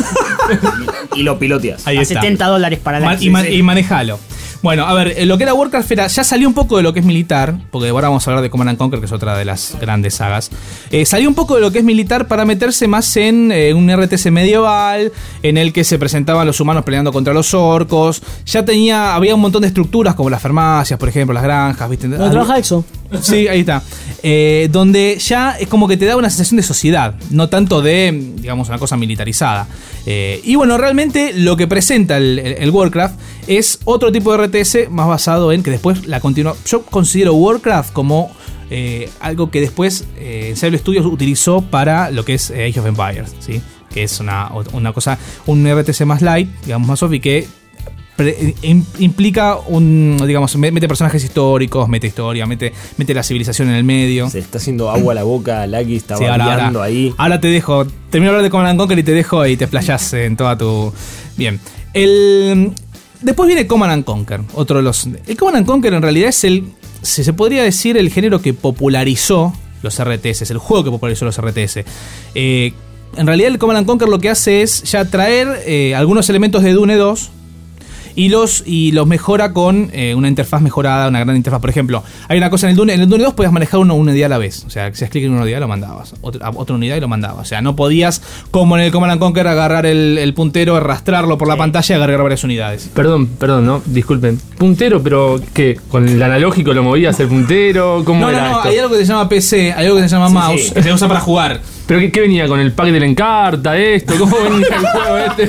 y, y lo piloteas. Ahí A está. setenta dólares para la Ma- y, ma- y manejalo. Bueno, a ver, eh, lo que era Warcraft era, ya salió un poco de lo que es militar, porque ahora vamos a hablar de Command and Conquer, que es otra de las grandes sagas. Eh, salió un poco de lo que es militar para meterse más en eh, un R T S medieval, en el que se presentaban los humanos peleando contra los orcos. Ya tenía, había un montón de estructuras, como las farmacias, por ejemplo, las granjas, ¿viste? ¿No trabaja Exo? Sí, ahí está. Eh, donde ya es como que te da una sensación de sociedad, no tanto de, digamos, una cosa militarizada. Eh, y bueno, realmente lo que presenta el, el- el Warcraft es otro tipo de R T S más basado en que después la continúa. Yo considero Warcraft como eh, algo que después eh, Sable Studios utilizó para lo que es eh, Age of Empires, ¿sí? Que es una, una cosa, un R T S más light, digamos, más soft y que pre, implica un, digamos, mete personajes históricos, mete historia, mete, mete la civilización en el medio. Se está haciendo agua a la boca, Lucky está sí, ahora, babeando ahora, ahí. Ahora te dejo, termino de hablar de Command and Conquer y te dejo y te explayás en toda tu... Bien. El... Después viene Command and Conquer, otro de los... El Command and Conquer en realidad es el... Se podría decir el género que popularizó los R T S, el juego que popularizó los R T S. Eh, en realidad el Command and Conquer lo que hace es ya traer eh, algunos elementos de Dune dos y los, y los mejora con eh, una interfaz mejorada, una gran interfaz. Por ejemplo, hay una cosa en el Dune, en el Dune dos podías manejar una unidad a la vez. O sea, si hacías clic en una unidad lo mandabas, otra, otra unidad y lo mandabas. O sea, no podías, como en el Command and Conquer, agarrar el, el puntero, arrastrarlo por la pantalla y agarrar varias unidades. Perdón, perdón, no, disculpen. Puntero, pero ¿qué? ¿Con el analógico lo movías el puntero? ¿Cómo no, era no, no, esto? hay algo que se llama P C, hay algo que se llama Sí, mouse, sí. que se usa para jugar. ¿Pero qué, qué venía con el pack de la encarta, esto? ¿Cómo venía el juego este?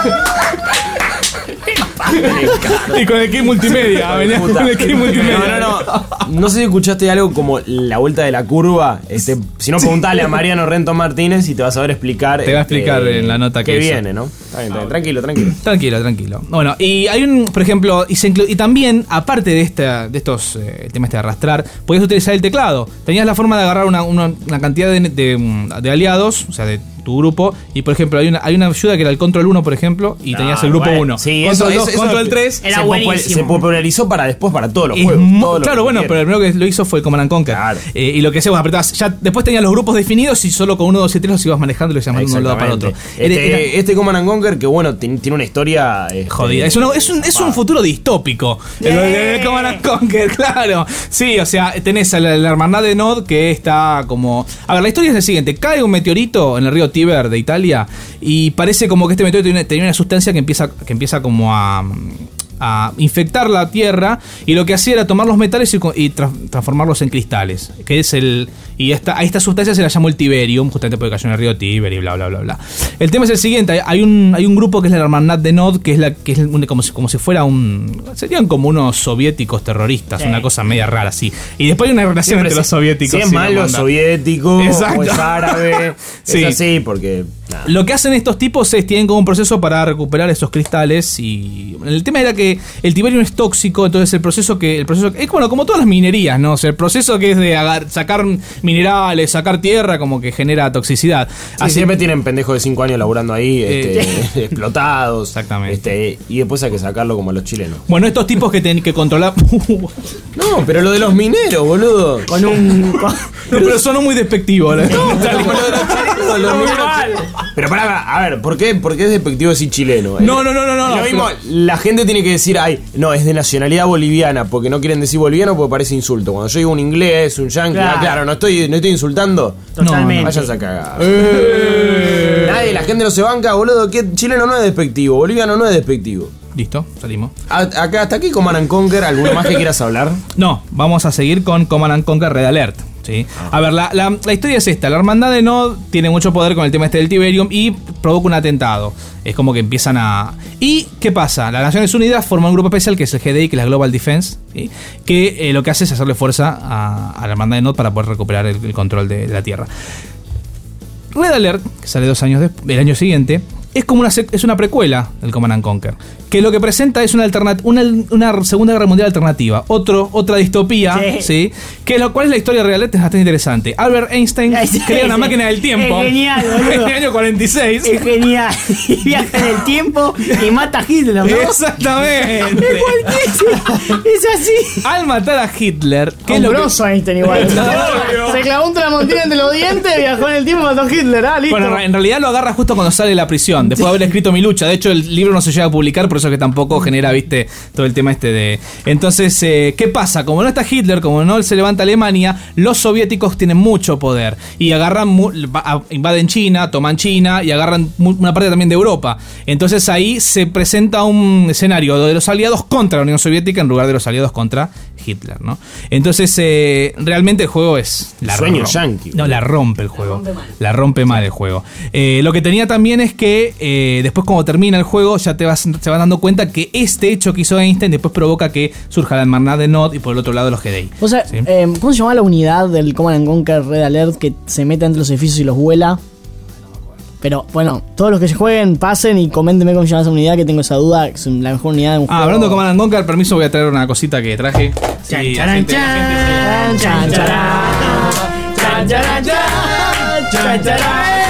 Y con el key multimedia, venía con el key multimedia. No, no, no. No sé si escuchaste algo como la vuelta de la curva. Este, si no, preguntale a Mariano Renton Martínez y te vas a ver explicar. Te va a explicar este, en la nota que que hizo. viene, ¿no? Está bien, está bien. Tranquilo, tranquilo. Tranquilo, tranquilo. Bueno, y hay un, por ejemplo, y, se inclu- y también, aparte de esta, de estos eh, temas de arrastrar, podías utilizar el teclado. Tenías la forma de agarrar una, una, una cantidad de, de, de aliados, o sea, de tu grupo, y por ejemplo, hay una, hay una ayuda que era el control uno, por ejemplo, y tenías el grupo uno. Sí, control eso, dos, eso, control eso tres. Era se buenísimo. Se popularizó para después para todos los Es juegos. mu- todo lo claro, que bueno, quieras. pero el primero que lo hizo fue Command and Conquer. Claro. Eh, y lo que hacías, vos apretabas, ya después tenías los grupos definidos y solo con uno, dos y tres los ibas manejando y los ibas mandando de un lado para otro. Este, Era- era- este Command and Conquer, que bueno, tiene, tiene una historia. Este, Jodida. Es, una- es un, es un futuro distópico. El de Command and Conquer, claro. Sí, o sea, tenés a la, la hermandad de Nod que está como. A ver, la historia es la siguiente: cae un meteorito en el río Tíber de Italia y parece como que este meteorito tiene, tiene una sustancia que empieza, que empieza como a. a infectar la tierra, y lo que hacía era tomar los metales y, co- y tra- transformarlos en cristales, que es el y esta, a esta sustancia se la llamó el Tiberium, justamente porque cayó en el río Tíber y bla bla bla bla. El tema es el siguiente: hay- hay un hay un grupo que es la hermandad de Nod, que es la que es un- como si, como si fuera un serían como unos soviéticos terroristas, Sí. una cosa media rara así, y después hay una relación Siempre entre se- los soviéticos Si es y la malo, hermandad. soviético, Exacto. o es árabe. Sí. Es así, porque. Nada. Lo que hacen estos tipos es, tienen como un proceso para recuperar esos cristales, y el tema era que el tiberium es tóxico, entonces el proceso que el proceso es bueno, como todas las minerías, ¿no? O sea, el proceso que es de agar- sacar minerales, sacar tierra, como que genera toxicidad. Sí, Así siempre tienen pendejos de cinco años laburando ahí, este, explotados. Exactamente. Este, y después hay que sacarlo como a los chilenos. Bueno, estos tipos que tienen que controlar. No, pero lo de los mineros, boludo. Con un. con- No, pero sonó muy despectivo. ¿no? Como lo de los chilenos, los mineros. Pero pará, a ver, ¿por qué, ¿por qué es despectivo decir chileno? No, no, no, no, no. Lo no, mismo, pero- la gente tiene que decir, ay, no, es de nacionalidad boliviana, porque no quieren decir boliviano porque parece insulto. Cuando yo digo un inglés, un yankee, Claro. ah, claro, no estoy, no estoy insultando. Totalmente. Váyanse a cagar. Nadie, la gente no se banca, boludo, que chileno no es despectivo, boliviano no es despectivo. Listo, salimos. A- acá, hasta aquí Command and Conquer, ¿alguno más que quieras hablar? No, vamos a seguir con Command and Conquer Red Alert. ¿sí? A ver, la, la- la historia es esta: la hermandad de Nod tiene mucho poder con el tema este del Tiberium y provoca un atentado. Es como que empiezan a. ¿Y qué pasa? Las Naciones Unidas forman un grupo especial que es el G D I, que es la Global Defense, ¿sí? que eh, lo que hace es hacerle fuerza a, a la hermandad de Nod para poder recuperar el, el control de, de la Tierra. Red Alert, que sale dos años después, el año siguiente, es como una sec- es una precuela del Command and Conquer, que lo que presenta es una alternat- una, una Segunda Guerra Mundial alternativa, otro otra distopía, Sí. sí, que lo cual es la historia real, es bastante interesante. Albert Einstein Sí, crea una sí. máquina del tiempo Es genial, boludo. en el año cuarenta y seis. Es genial. Viaja en el tiempo y mata a Hitler, ¿no? Exactamente. Es así. Al matar a Hitler, que es lo que- Grosso Einstein igual. Se clavó un tramontina entre los dientes, viajó en el tiempo y mató a Hitler. Ah, listo. Bueno, en realidad lo agarra justo cuando sale de la prisión, después de haber escrito Mi Lucha. De hecho, el libro no se llega a publicar, por eso que tampoco genera, viste, todo el tema este de... Entonces, eh, ¿qué pasa? Como no está Hitler, como no se levanta Alemania, los soviéticos tienen mucho poder y agarran, mu- va- invaden China, toman China y agarran mu- una parte también de Europa. Entonces ahí se presenta un escenario de los aliados contra la Unión Soviética en lugar de los aliados contra Hitler, ¿no? Entonces, eh, realmente el juego es... La Sueño rom- yankee. No, la rompe el juego. La rompe mal el juego. Eh, lo que tenía también es que eh, después cuando termina el juego ya te vas, se van dando cuenta que este hecho que hizo Einstein después provoca que surja la hermandad de Nod y por el otro lado los G D I. O sea, ¿sí? eh, ¿cómo se llama la unidad del Command and Conquer Red Alert que se mete entre los edificios y los vuela? Pero bueno, todos los que se jueguen, pasen y coméntenme cómo se llama esa unidad, que tengo esa duda, que es la mejor unidad de un Ah, juego. hablando de Command and Conquer, permiso, voy a traer una cosita que traje. Chan, Sí, charan, la gente- la gente se- chan, chan, charan, chan, charan, chan, chan, charan.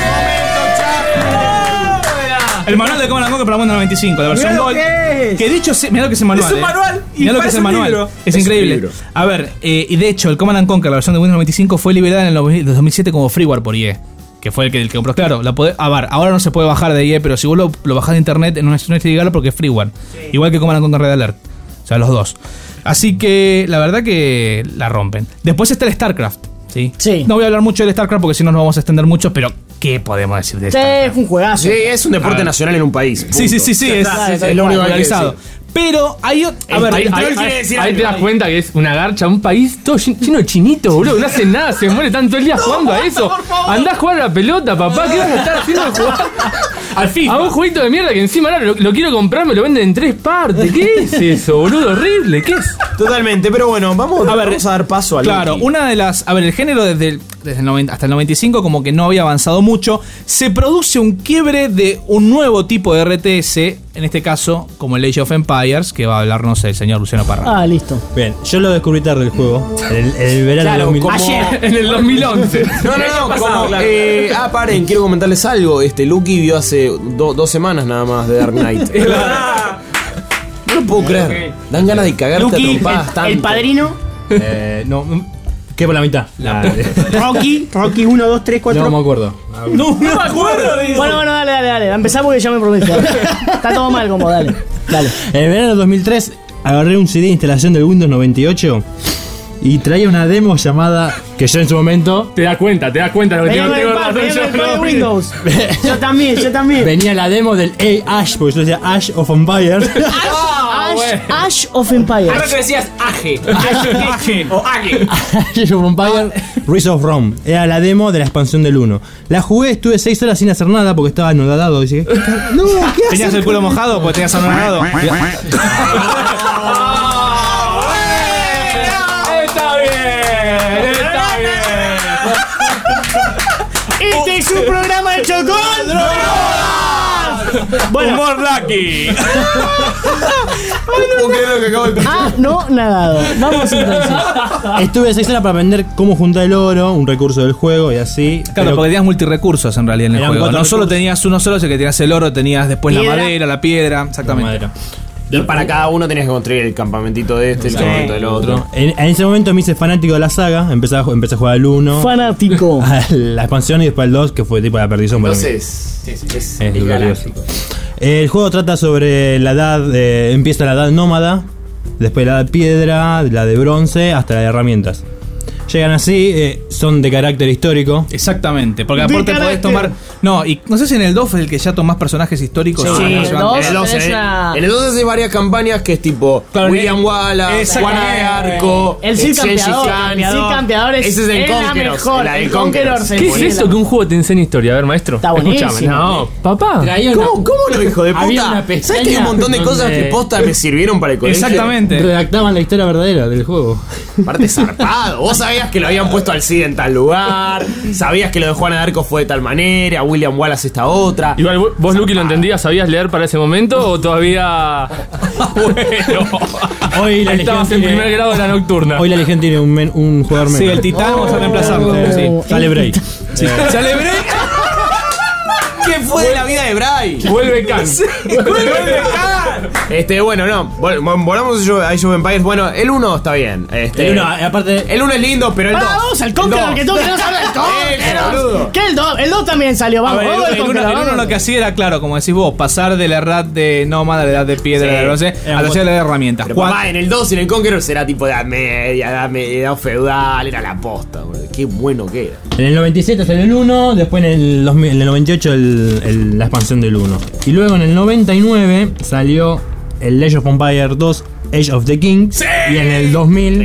El manual de Command and Conquer para Windows noventa y cinco, la versión Mirá lo Gold. que es. Que dicho sea, mirá lo que es el manual. Es un eh. manual y Mirá lo que es parece el un manual. libro. Es, Es un increíble. libro. A ver, eh, y de hecho, el Command and Conquer, la versión de Windows noventa y cinco, fue liberada en el dos mil siete como freeware por I E. Que fue el que, el que compró. Claro, la podés- a ver, ahora no se puede bajar de I E, pero si vos lo, lo bajás de internet, no es, no es ilegal porque es freeware. Igual que Command and Conquer Red Alert. O sea, los dos. Así que la verdad que la rompen. Después está el StarCraft. ¿sí? Sí. No voy a hablar mucho del StarCraft porque si no nos vamos a extender mucho, pero ¿qué podemos decir de Sí, StarCraft? fue un juegazo. Sí, es un deporte A ver. nacional en un país. punto. Sí, sí, sí, sí, Ya es, está, es, es lo único que hay que popularizado. decir. Pero hay ot- a El ver, país- el troll troll quiere quiere- decir Ahí algo. te das cuenta que es una garcha, un país todo chin- lleno de chinitos, boludo, que no hacen nada, se muere tanto el día jugando a eso. Andás a jugar a la pelota, papá, ¿qué vas a estar haciendo de jugar? al fin. A un jueguito de mierda que encima ahora lo, lo quiero comprar, me lo venden en tres partes. ¿Qué es eso, boludo? Horrible, ¿qué es? Totalmente, pero bueno, vamos A ver, vamos a dar paso al Claro, Lucky. una de las. A ver, el género desde el, desde el noventa hasta el noventa y cinco, como que no había avanzado mucho. Se produce un quiebre de un nuevo tipo de R T S, en este caso, como el Age of Empires, que va a hablarnos el señor Luciano Parra. Ah, listo. Bien, yo lo descubrí tarde el juego. En el, en el verano Claro, de dos mil. como- Ayer. En el dos mil once. No, no, no, como, eh, ah, paren, quiero comentarles algo. Este, Lucky vio hace do- dos semanas nada más de Dark Knight. No lo puedo creer. Dan ganas de cagarte a Lucky, trompadas el, tanto. el padrino, Eh, no, mm, ¿qué por la mitad? La- Rocky, Rocky uno, dos, tres, cuatro. no me acuerdo. No, no me acuerdo de eso. Bueno, bueno, dale, dale, dale. Empezamos porque ya me prometí. Está todo mal como, dale. Dale. En el verano de dos mil tres agarré un C D de instalación del Windows noventa y ocho y traía una demo llamada, que yo en su momento Te das cuenta, te das cuenta de lo que Venía tengo con el tengo par, razón, venía con el yo par de no, Windows. Yo también, yo también. venía la demo del A Ash, porque yo decía Ash of Empires. Ash, Ash of Empires. Ahora que decías Aje. Aje. O Aje. Ash of Empires, Rise of Rome. Era la demo de la expansión del uno. La jugué, estuve seis horas sin hacer nada porque estaba anodado. Dije, ¿qué car- No, ¿qué haces? ¿Tenías el culo mojado? Pues tenías anonadado. Está bien, está bien. Este es un programa hecho con drogas. Bueno, Humor Lucky. ¿Cómo que es lo que acabo de ah, no, nadado. Vamos entonces. Estuve seis horas para aprender cómo juntar el oro, un recurso del juego y así. Claro, Pero- porque tenías multirecursos en realidad en el Eran juego. cuatro No solo recursos. tenías uno solo, sino que tenías el oro, tenías después Piedra. la madera, la piedra. Exactamente. madera. Y para cada uno tenías que construir el campamentito de este, el campamento del otro. En, en ese momento me hice fanático de la saga, empecé a, ju- empecé a jugar al uno, Fanático. a la expansión y después al dos, que fue tipo la perdición para mí. Entonces, es, es, Es es glorioso. galáctico. El juego trata sobre la edad, eh, empieza la edad nómada, después la edad piedra, la de bronce, hasta la de herramientas. Llegan así, eh, son de carácter histórico. Exactamente, porque De aparte podés carácter. tomar. No, y no sé si en el dos es el que ya tomás personajes históricos. Sí, Ah, no, el se dos. van- En el dos, tenés en el- una- en el dos hace varias campañas que es tipo Claro, William el- Wallace, Exactamente. Juana de Arco, El Cid Gengis Campeador. Khan. El Cid Campeador es, Ese es el es la Conquerors, mejor. la del El Conquerors. Conquerors. el- ¿Qué es eso que un juego te enseña historia? A ver, maestro. Está buenísimo. Escúchame, no, papá. Traía una- ¿Cómo, ¿Cómo lo hijo de Había una puta? pestaña ¿Sabes que hay un montón de cosas donde- que posta me sirvieron para el colegio? Exactamente. redactaban la historia verdadera del juego. Aparte zarpado. Vos sabías que lo habían puesto al Cid en tal lugar, sabías que lo de Juana de Arco fue de tal manera, William Wallace esta otra. Igual vos- vos, Lucky, lo entendías, ¿sabías leer para ese momento o todavía? Bueno, Hoy la estabas Legión en tiene- primer grado de la nocturna. Hoy la Legión tiene un, men- un jugador menos. Sí, el titán, vamos a reemplazarlo. Sí. Sale Bray. Sí. ¿Sale Break? ¿Qué fue de la vida de Bray? Vuelve Khan. Este, bueno, no. vol- vol- Volvamos a Age of Empires. Bueno, el uno está bien. Este, El uno, aparte, el uno es lindo, pero el dos. Pará, vamos al Conqueror, que todos queremos hablar del Ese, boludo. Conqueror. ¿Qué el dos? El dos también salió, A vamos. ver, el, vamos al el uno, Conqueror, el uno vamos. lo que hacía era, claro, como decís vos, pasar de la edad de nómada a la edad de piedra, Sí. de bronce, a la edad de herramientas. Pero Cuan- papá, en el dos y en el Conqueror será tipo de edad media, edad, media, edad feudal, era la posta, boludo. Qué bueno que era. en el noventa y siete salió el uno, después en el, dos mil en el noventa y ocho el- el- la expansión del uno. Y luego en el noventa y nueve salió el Age of Empires dos, Age of the King. Y en el dos mil Sí.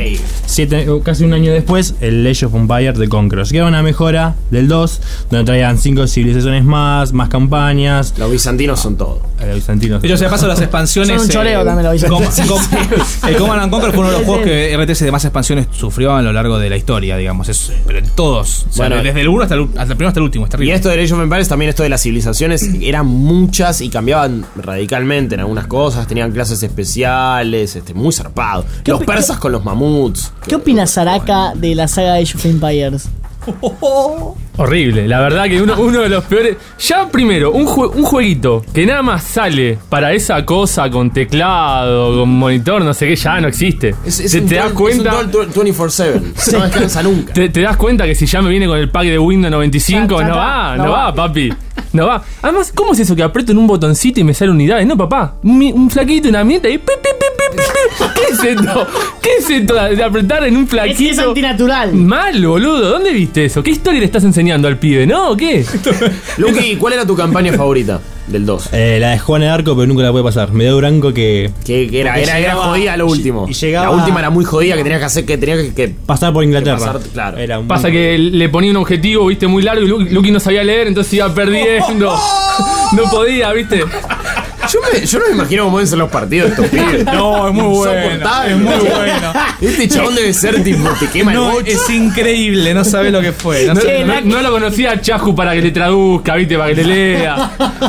siete, casi un año después, el Age of Empires de Conquerors, que era una mejora del dos, donde traían cinco civilizaciones más, más campañas. Los bizantinos son todo. Los bizantinos. Ellos se pasan las expansiones. Son un choreo eh, también los bizantinos. Com- com- el Command and Conquer fue uno de los juegos que R T S de más expansiones sufrió a lo largo de la historia, digamos. Es, pero en todos. O sea, Bueno, desde el uno hasta el, hasta el primero hasta el último. Es Y terrible. esto de Age of Empires, también esto de las civilizaciones, eran muchas y cambiaban radicalmente en algunas cosas, tenían clases especiales, este, muy zarpado. Los opi- persas con los mamuts. ¿Qué opina Saraka de la saga de Age of Empires? Horrible, la verdad que uno, uno de los peores. Ya primero, un, jue- un jueguito que nada más sale para esa cosa con teclado, con monitor, no sé qué, ya no existe. Es, es te, un te das tol- cuenta. es un tol- veinticuatro siete. No descansa nunca. Te, te das cuenta que si ya me viene con el pack de Windows noventa y cinco, Ya, ya no está, va, no no va. va, papi. No va. Además, ¿cómo es eso que aprieto en un botoncito y me sale unidades? No, papá. Un, mi- un flaquito, una mienta y. pi, pi, pi, pi, pi, pi. ¿Qué es esto? ¿Qué es esto de apretar en un Es, flaquito? es antinatural. Mal, boludo. ¿Dónde viste eso? ¿Qué historia le estás enseñando al pibe? ¿No? ¿O qué? Luqui, ¿cuál era tu campaña favorita del dos? Eh, la de Juana de Arco, pero nunca la pude pasar. Me dio Durango que Que, que era, Porque era, era llegaba- jodida lo último. y llegaba- La última era muy jodida, que tenías que hacer, que tenías que, que pasar por Inglaterra. pasar, claro. Era un- Pasa que le ponía un objetivo, viste, muy largo y Lu- Lucky no sabía leer, entonces iba perdiendo. No podía, viste. Yo, me, yo no me imagino cómo deben ser los partidos de estos pibes. No, es muy bueno. Insoportable. Es muy bueno. Este chabón debe ser tipo, te quema el No, bocho. es increíble, no sabes lo que fue. No No, sé- no- no lo conocía a Chaju para que le traduzca, viste, para que le lea.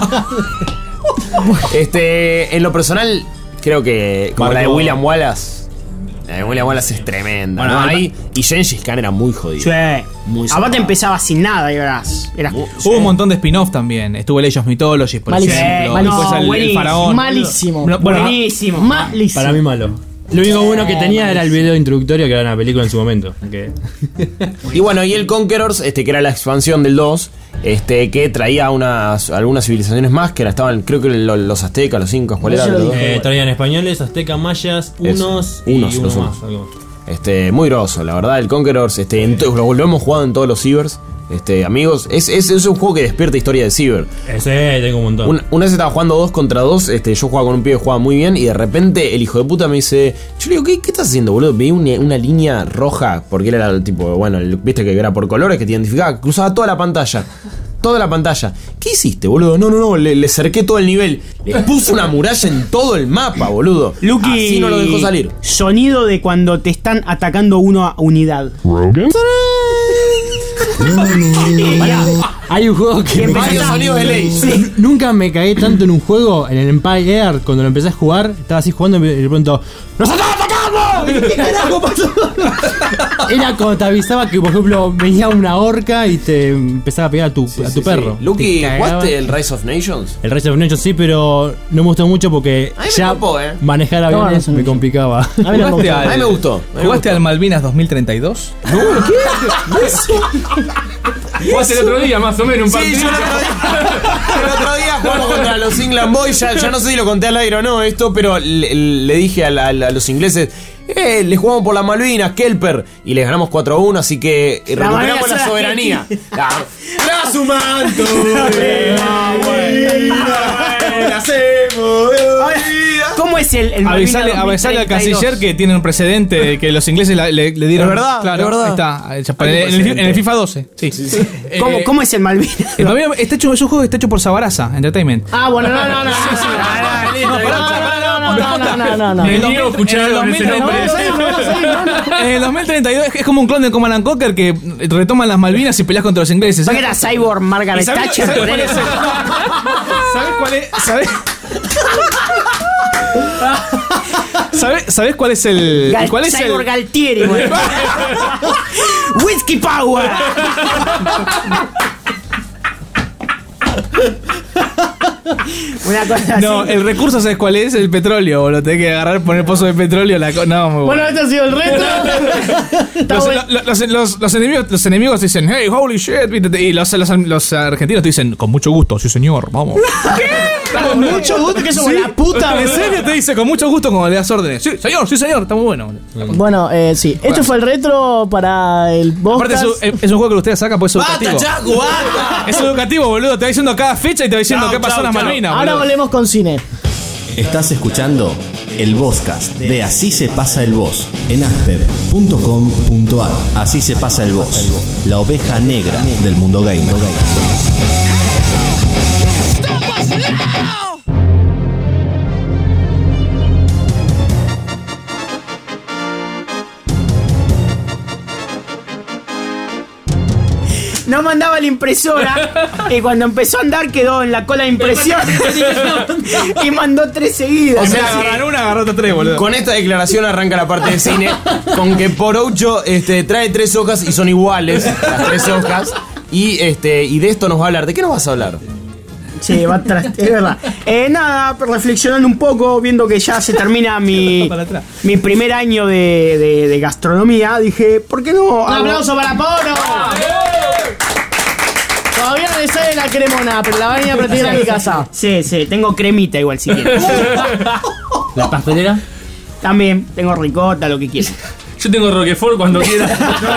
Este, en lo personal, creo que como Marcó- la de William Wallace. La de William Wallace es tremenda. Bueno, ¿no? al- Ahí, y Gengis Khan era muy jodido. Sí. Muy Aparte zarpado. empezaba sin nada y verás. Era, Hubo un montón de spin-off también. Estuvo el Age of Mythology, por Malísimo. ejemplo. Malísimo. Después el- el, Buenísimo. faraón. Malísimo. No, bueno, buenísimo. Malísimo. Para mí malo. Lo único bueno que tenía era el video introductorio, que era una película en su momento. Que- Y bueno, y el Conquerors, este, que era la expansión del dos, este, que traía unas, algunas civilizaciones más, que era- estaban, creo que lo- los aztecas, los incas, ¿cuál No era? se lo Los dos. dije. Eh, traían españoles, aztecas, mayas, unos y Unos, uno los más. unos. algo. Este, muy grosso, la verdad, el Conquerors, este, en to- lo, lo hemos jugado en todos los cibers. Este, amigos, es, es, es un juego que despierta historia de ciber. Ese tengo un montón. Un- una vez estaba jugando dos contra dos, este, yo jugaba con un pibe que jugaba muy bien y de repente el hijo de puta me dice, yo le digo, ¿qué, qué estás haciendo, boludo? Veía una, una línea roja, porque él era el tipo, bueno, el- viste que era por colores, que te identificaba, cruzaba toda la pantalla. Toda la pantalla. ¿Qué hiciste, boludo? No, no, no, le, le cerqué todo el nivel. Le puse una muralla en todo el mapa, boludo. Lucky, Así no lo dejó salir. Sonido de cuando te están atacando uno a unidad. Hay un juego que me- Varios sonidos de ley. Sí. Nunca me caí tanto en un juego, en el Empire Air, cuando lo empecé a jugar, estaba así jugando y de pronto ¡nos están atacando! ¿Qué carajo pasó? Era cuando te avisaba que, por ejemplo, venía una orca y te empezaba a pegar a tu, a tu perro. Lucky, Te cagaba. ¿jugaste el Rise of Nations? El Rise of Nations sí, pero no me gustó mucho porque A mí me ya copó, eh. manejar No, aviones Rise of me Nations. complicaba. A mí no me ¿Jugaste gustó. al- A mí me gustó. a mí me ¿Jugaste gustó. al Malvinas dos mil treinta y dos? Jugaste el otro día, más o menos, un Sí, partido. yo el otro día, el otro día jugamos contra los England Boys. Ya, ya no sé si lo conté al aire o no esto, pero le, le dije a, la- a la- a los ingleses: Eh, le jugamos por las Malvinas, Kelper. Y les ganamos cuatro a uno, así que eh, La recuperamos Malvinas la era soberanía. La, la su manto. ¿Cómo es el, el Avisale, Malvinas avisale al dos mil treinta y dos? canciller que tiene un precedente que los ingleses la- le, le dieron. ¿De verdad? Claro, ¿De verdad? ahí está. Ya, Hay un En, el, precedente. en el FIFA doce. Sí. Eh, ¿Cómo, ¿Cómo es el Malvinas? el Malvinas está hecho, es un juego que está hecho por Sabaraza Entertainment. Ah, bueno, no, no, no. No, no, no, no, no, no, no. En el Me niego a dos mil- escuchar en el con ese dos mil nombre. treinta En el dos mil treinta y dos es como un clon de Command and Conquer que retoman las Malvinas y peleas contra los ingleses. ¿Sabes que era Cyborg ¿Y Margaret sabes- Thatcher? sabes cuál es el- ¿Sabes cuál es? ¿Sabes? ¿Sabes, ¿Sabes cuál es el. Gal- ¿Cuál es el. Cyborg Galtieri, güey. Whiskey Power. Una cosa No, así. el recurso, ¿sabes cuál es? El petróleo, boludo. Tenés que agarrar, poner pozo de petróleo. La co- no, muy bueno. Bueno, este ha sido el reto. Está Los, bueno. lo- los, los- los enemigos, los enemigos dicen, hey, holy shit. ¿viste? Y los, los, los argentinos te dicen, con mucho gusto, sí señor, vamos. Con mucho gusto que somos la puta. ¿En serio te dice con mucho gusto cuando le das órdenes? Sí, señor, sí señor, está muy bueno. Bueno, eh, sí. Esto fue el retro para el Aparte podcast. es un, es un juego que ustedes sacan pues es educativo. ¡Basta, Chaco, basta! Es educativo, boludo. Te va diciendo cada fecha y te va diciendo Chau, qué pasó chau, en las chau. Malvinas, Ahora boludo. volvemos con cine. Estás escuchando el Vozcast de Así se pasa el voz en aspeb punto com punto ar. Así se pasa el voz, la oveja negra del mundo gamer. No mandaba la impresora y cuando empezó a andar quedó en la cola de impresión y mandó tres seguidas. O sea, agarrar una, agarró otra tres, boludo. Con esta declaración arranca la parte de cine, con que Poroucho este, trae tres hojas y son iguales las tres hojas. Y este y de esto nos va a hablar. ¿De qué nos vas a hablar? Sí, va atrás, es verdad. Eh, nada, reflexionando un poco, viendo que ya se termina mi, mi primer año de, de, de gastronomía, dije, ¿por qué no? Un aplauso para Poro. Todavía no le sale la cremona, pero la van a ir a practicar a mi casa. Sí, sí, tengo cremita igual si quieres. ¿La pastelera? También, tengo ricota, lo que quieras. Yo tengo Roquefort cuando quiera.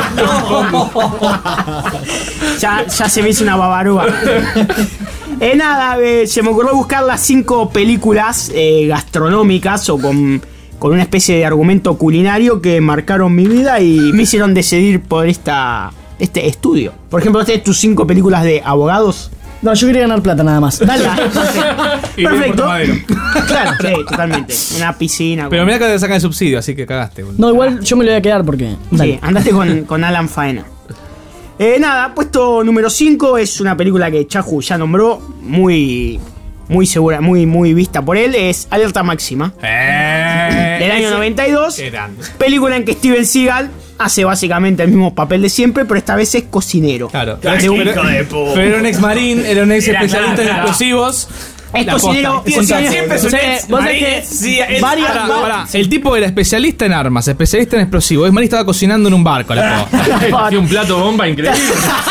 ya, ya se me hizo una babarúa. Eh, nada, eh, se me ocurrió buscar las cinco películas eh, gastronómicas o con, con una especie de argumento culinario que marcaron mi vida y me hicieron decidir por esta, este estudio. Por ejemplo, ¿tienes tus cinco películas de abogados? No, yo quería ganar plata nada más. Dale. Perfecto. Claro, sí, totalmente. Una piscina. Pero mira que te sacan el subsidio, así que cagaste, boludo. No, igual yo me lo voy a quedar porque. Dale. Sí, andaste con, con Alan Faena. Eh, nada, puesto número cinco es una película que Chahu ya nombró, muy muy segura, muy muy vista por él, es Alerta Máxima. Eh, del año ese, noventa y dos. Película en que Steven Seagal hace básicamente el mismo papel de siempre, pero esta vez es cocinero. Claro. De un, pero, pero era un ex marín, era un ex especialista en explosivos. Es cocinero, posta, cocinero. Siempre es un ex marín. Sí, varias, pará, pará. El tipo era especialista en armas, especialista en explosivos. Es marín, estaba cocinando en un barco, la posta. Hacía un plato bomba increíble.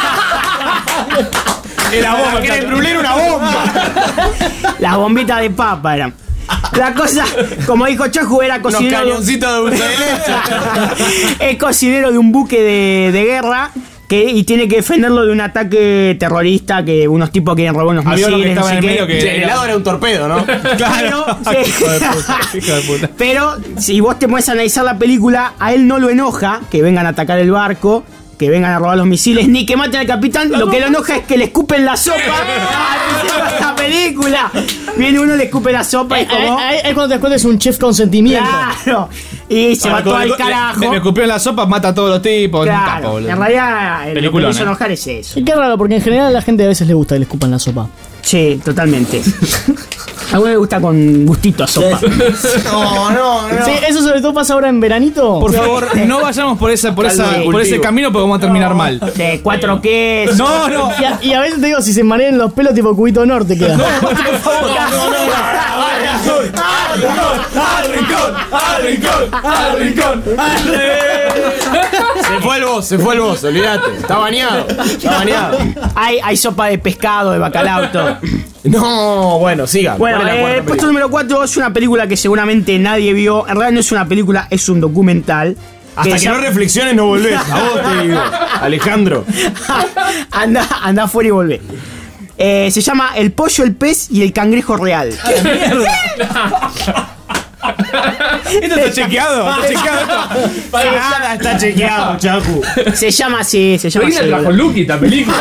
Era bomba, que era el brulero una bomba. Las bombitas de papa eran. La cosa, como dijo Chahu, era cocinero. Los cañoncitos de dulce de leche. Es cocinero de un buque de, de guerra. Que, y tiene que defenderlo de un ataque terrorista que unos tipos quieren robar unos Había misiles, uno que estaba no sé en el qué. medio que el helado era un torpedo, ¿no? Claro. Sí. Pero si vos te pones a analizar la película, a él no lo enoja que vengan a atacar el barco, que vengan a robar los misiles, ni que maten al capitán. Lo que lo enoja es que le escupen la sopa al principio de la película. Viene uno, le escupe la sopa y como... Ahí es cuando te das cuenta, es un chef consentimiento. Claro. Y se va todo al carajo. Me, me escupió en la sopa, mata a todos los tipos. Claro. Capo, en realidad, lo que me hizo enojar es eso. Y qué raro, porque en general a la gente a veces le gusta que le escupan la sopa. Sí, totalmente. A uno le gusta con gustito a sopa. No, no, no. Sí, eso sobre todo pasa ahora en veranito. Por favor, no vayamos por esa, por esa, por ese camino porque vamos a terminar mal. De cuatro quesos. No, no. Y a, y a veces te digo, si se marean los pelos tipo cubito norte queda. No, por favor. No, no, no. ¡Al rincón! ¡Al rincón! ¡Al rincón! ¡Al rincón! Se fue el boss, se fue el boss, olvídate. Está bañado, está bañado. Hay, hay sopa de pescado, de bacalao, todo. No, bueno, siga. Bueno, eh, puesto número cuatro es una película que seguramente nadie vio. En realidad no es una película, es un documental. Hasta que, que no reflexiones no volvés. A vos te digo, Alejandro. anda, anda afuera y volvé. Eh, se llama El pollo, el pez y el cangrejo real. ¡A la mierda! ¿Esto está chequeado? ¿Está chequeado? Para nada está chequeado, Chahu. Se llama así, se llama así. ¿Quién trajo Lucky esta película?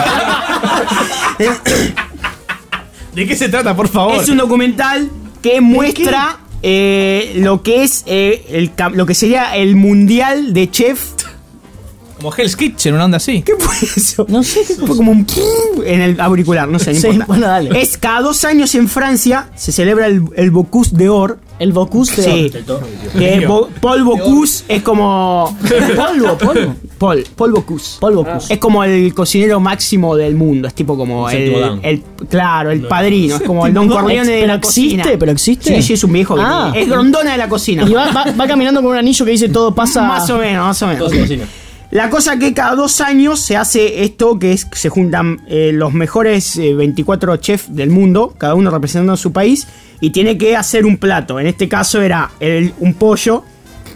¿De qué se trata, por favor? Es un documental que muestra eh, lo que es eh, el, lo que sería el mundial de chef. Como Hell's Kitchen, una onda así. ¿Qué fue eso? No sé qué fue como un en el auricular, no sé, no sí, importa. Bueno, dale. Es cada dos años en Francia se celebra el, el Bocuse d'Or. El Bocuse d'Or. Sí. Que Bo, Paul Bocuse es como polvo, polvo. Paul, Paul Bocuse. Paul Bocuse. Es como el cocinero máximo del mundo. Es tipo como el, el, el claro, el padrino. Es como el Don Corleone de pero la existe, cocina. pero existe. Sí, sí, es un viejo. Que ah. Es Grondona de la cocina. Y va, va, va caminando con un anillo que dice todo pasa. Más o menos, más o menos. Todo se cocina. La cosa que cada dos años se hace esto, que es se juntan eh, los mejores eh, veinticuatro chefs del mundo, cada uno representando a su país, y tiene que hacer un plato. En este caso era el, un pollo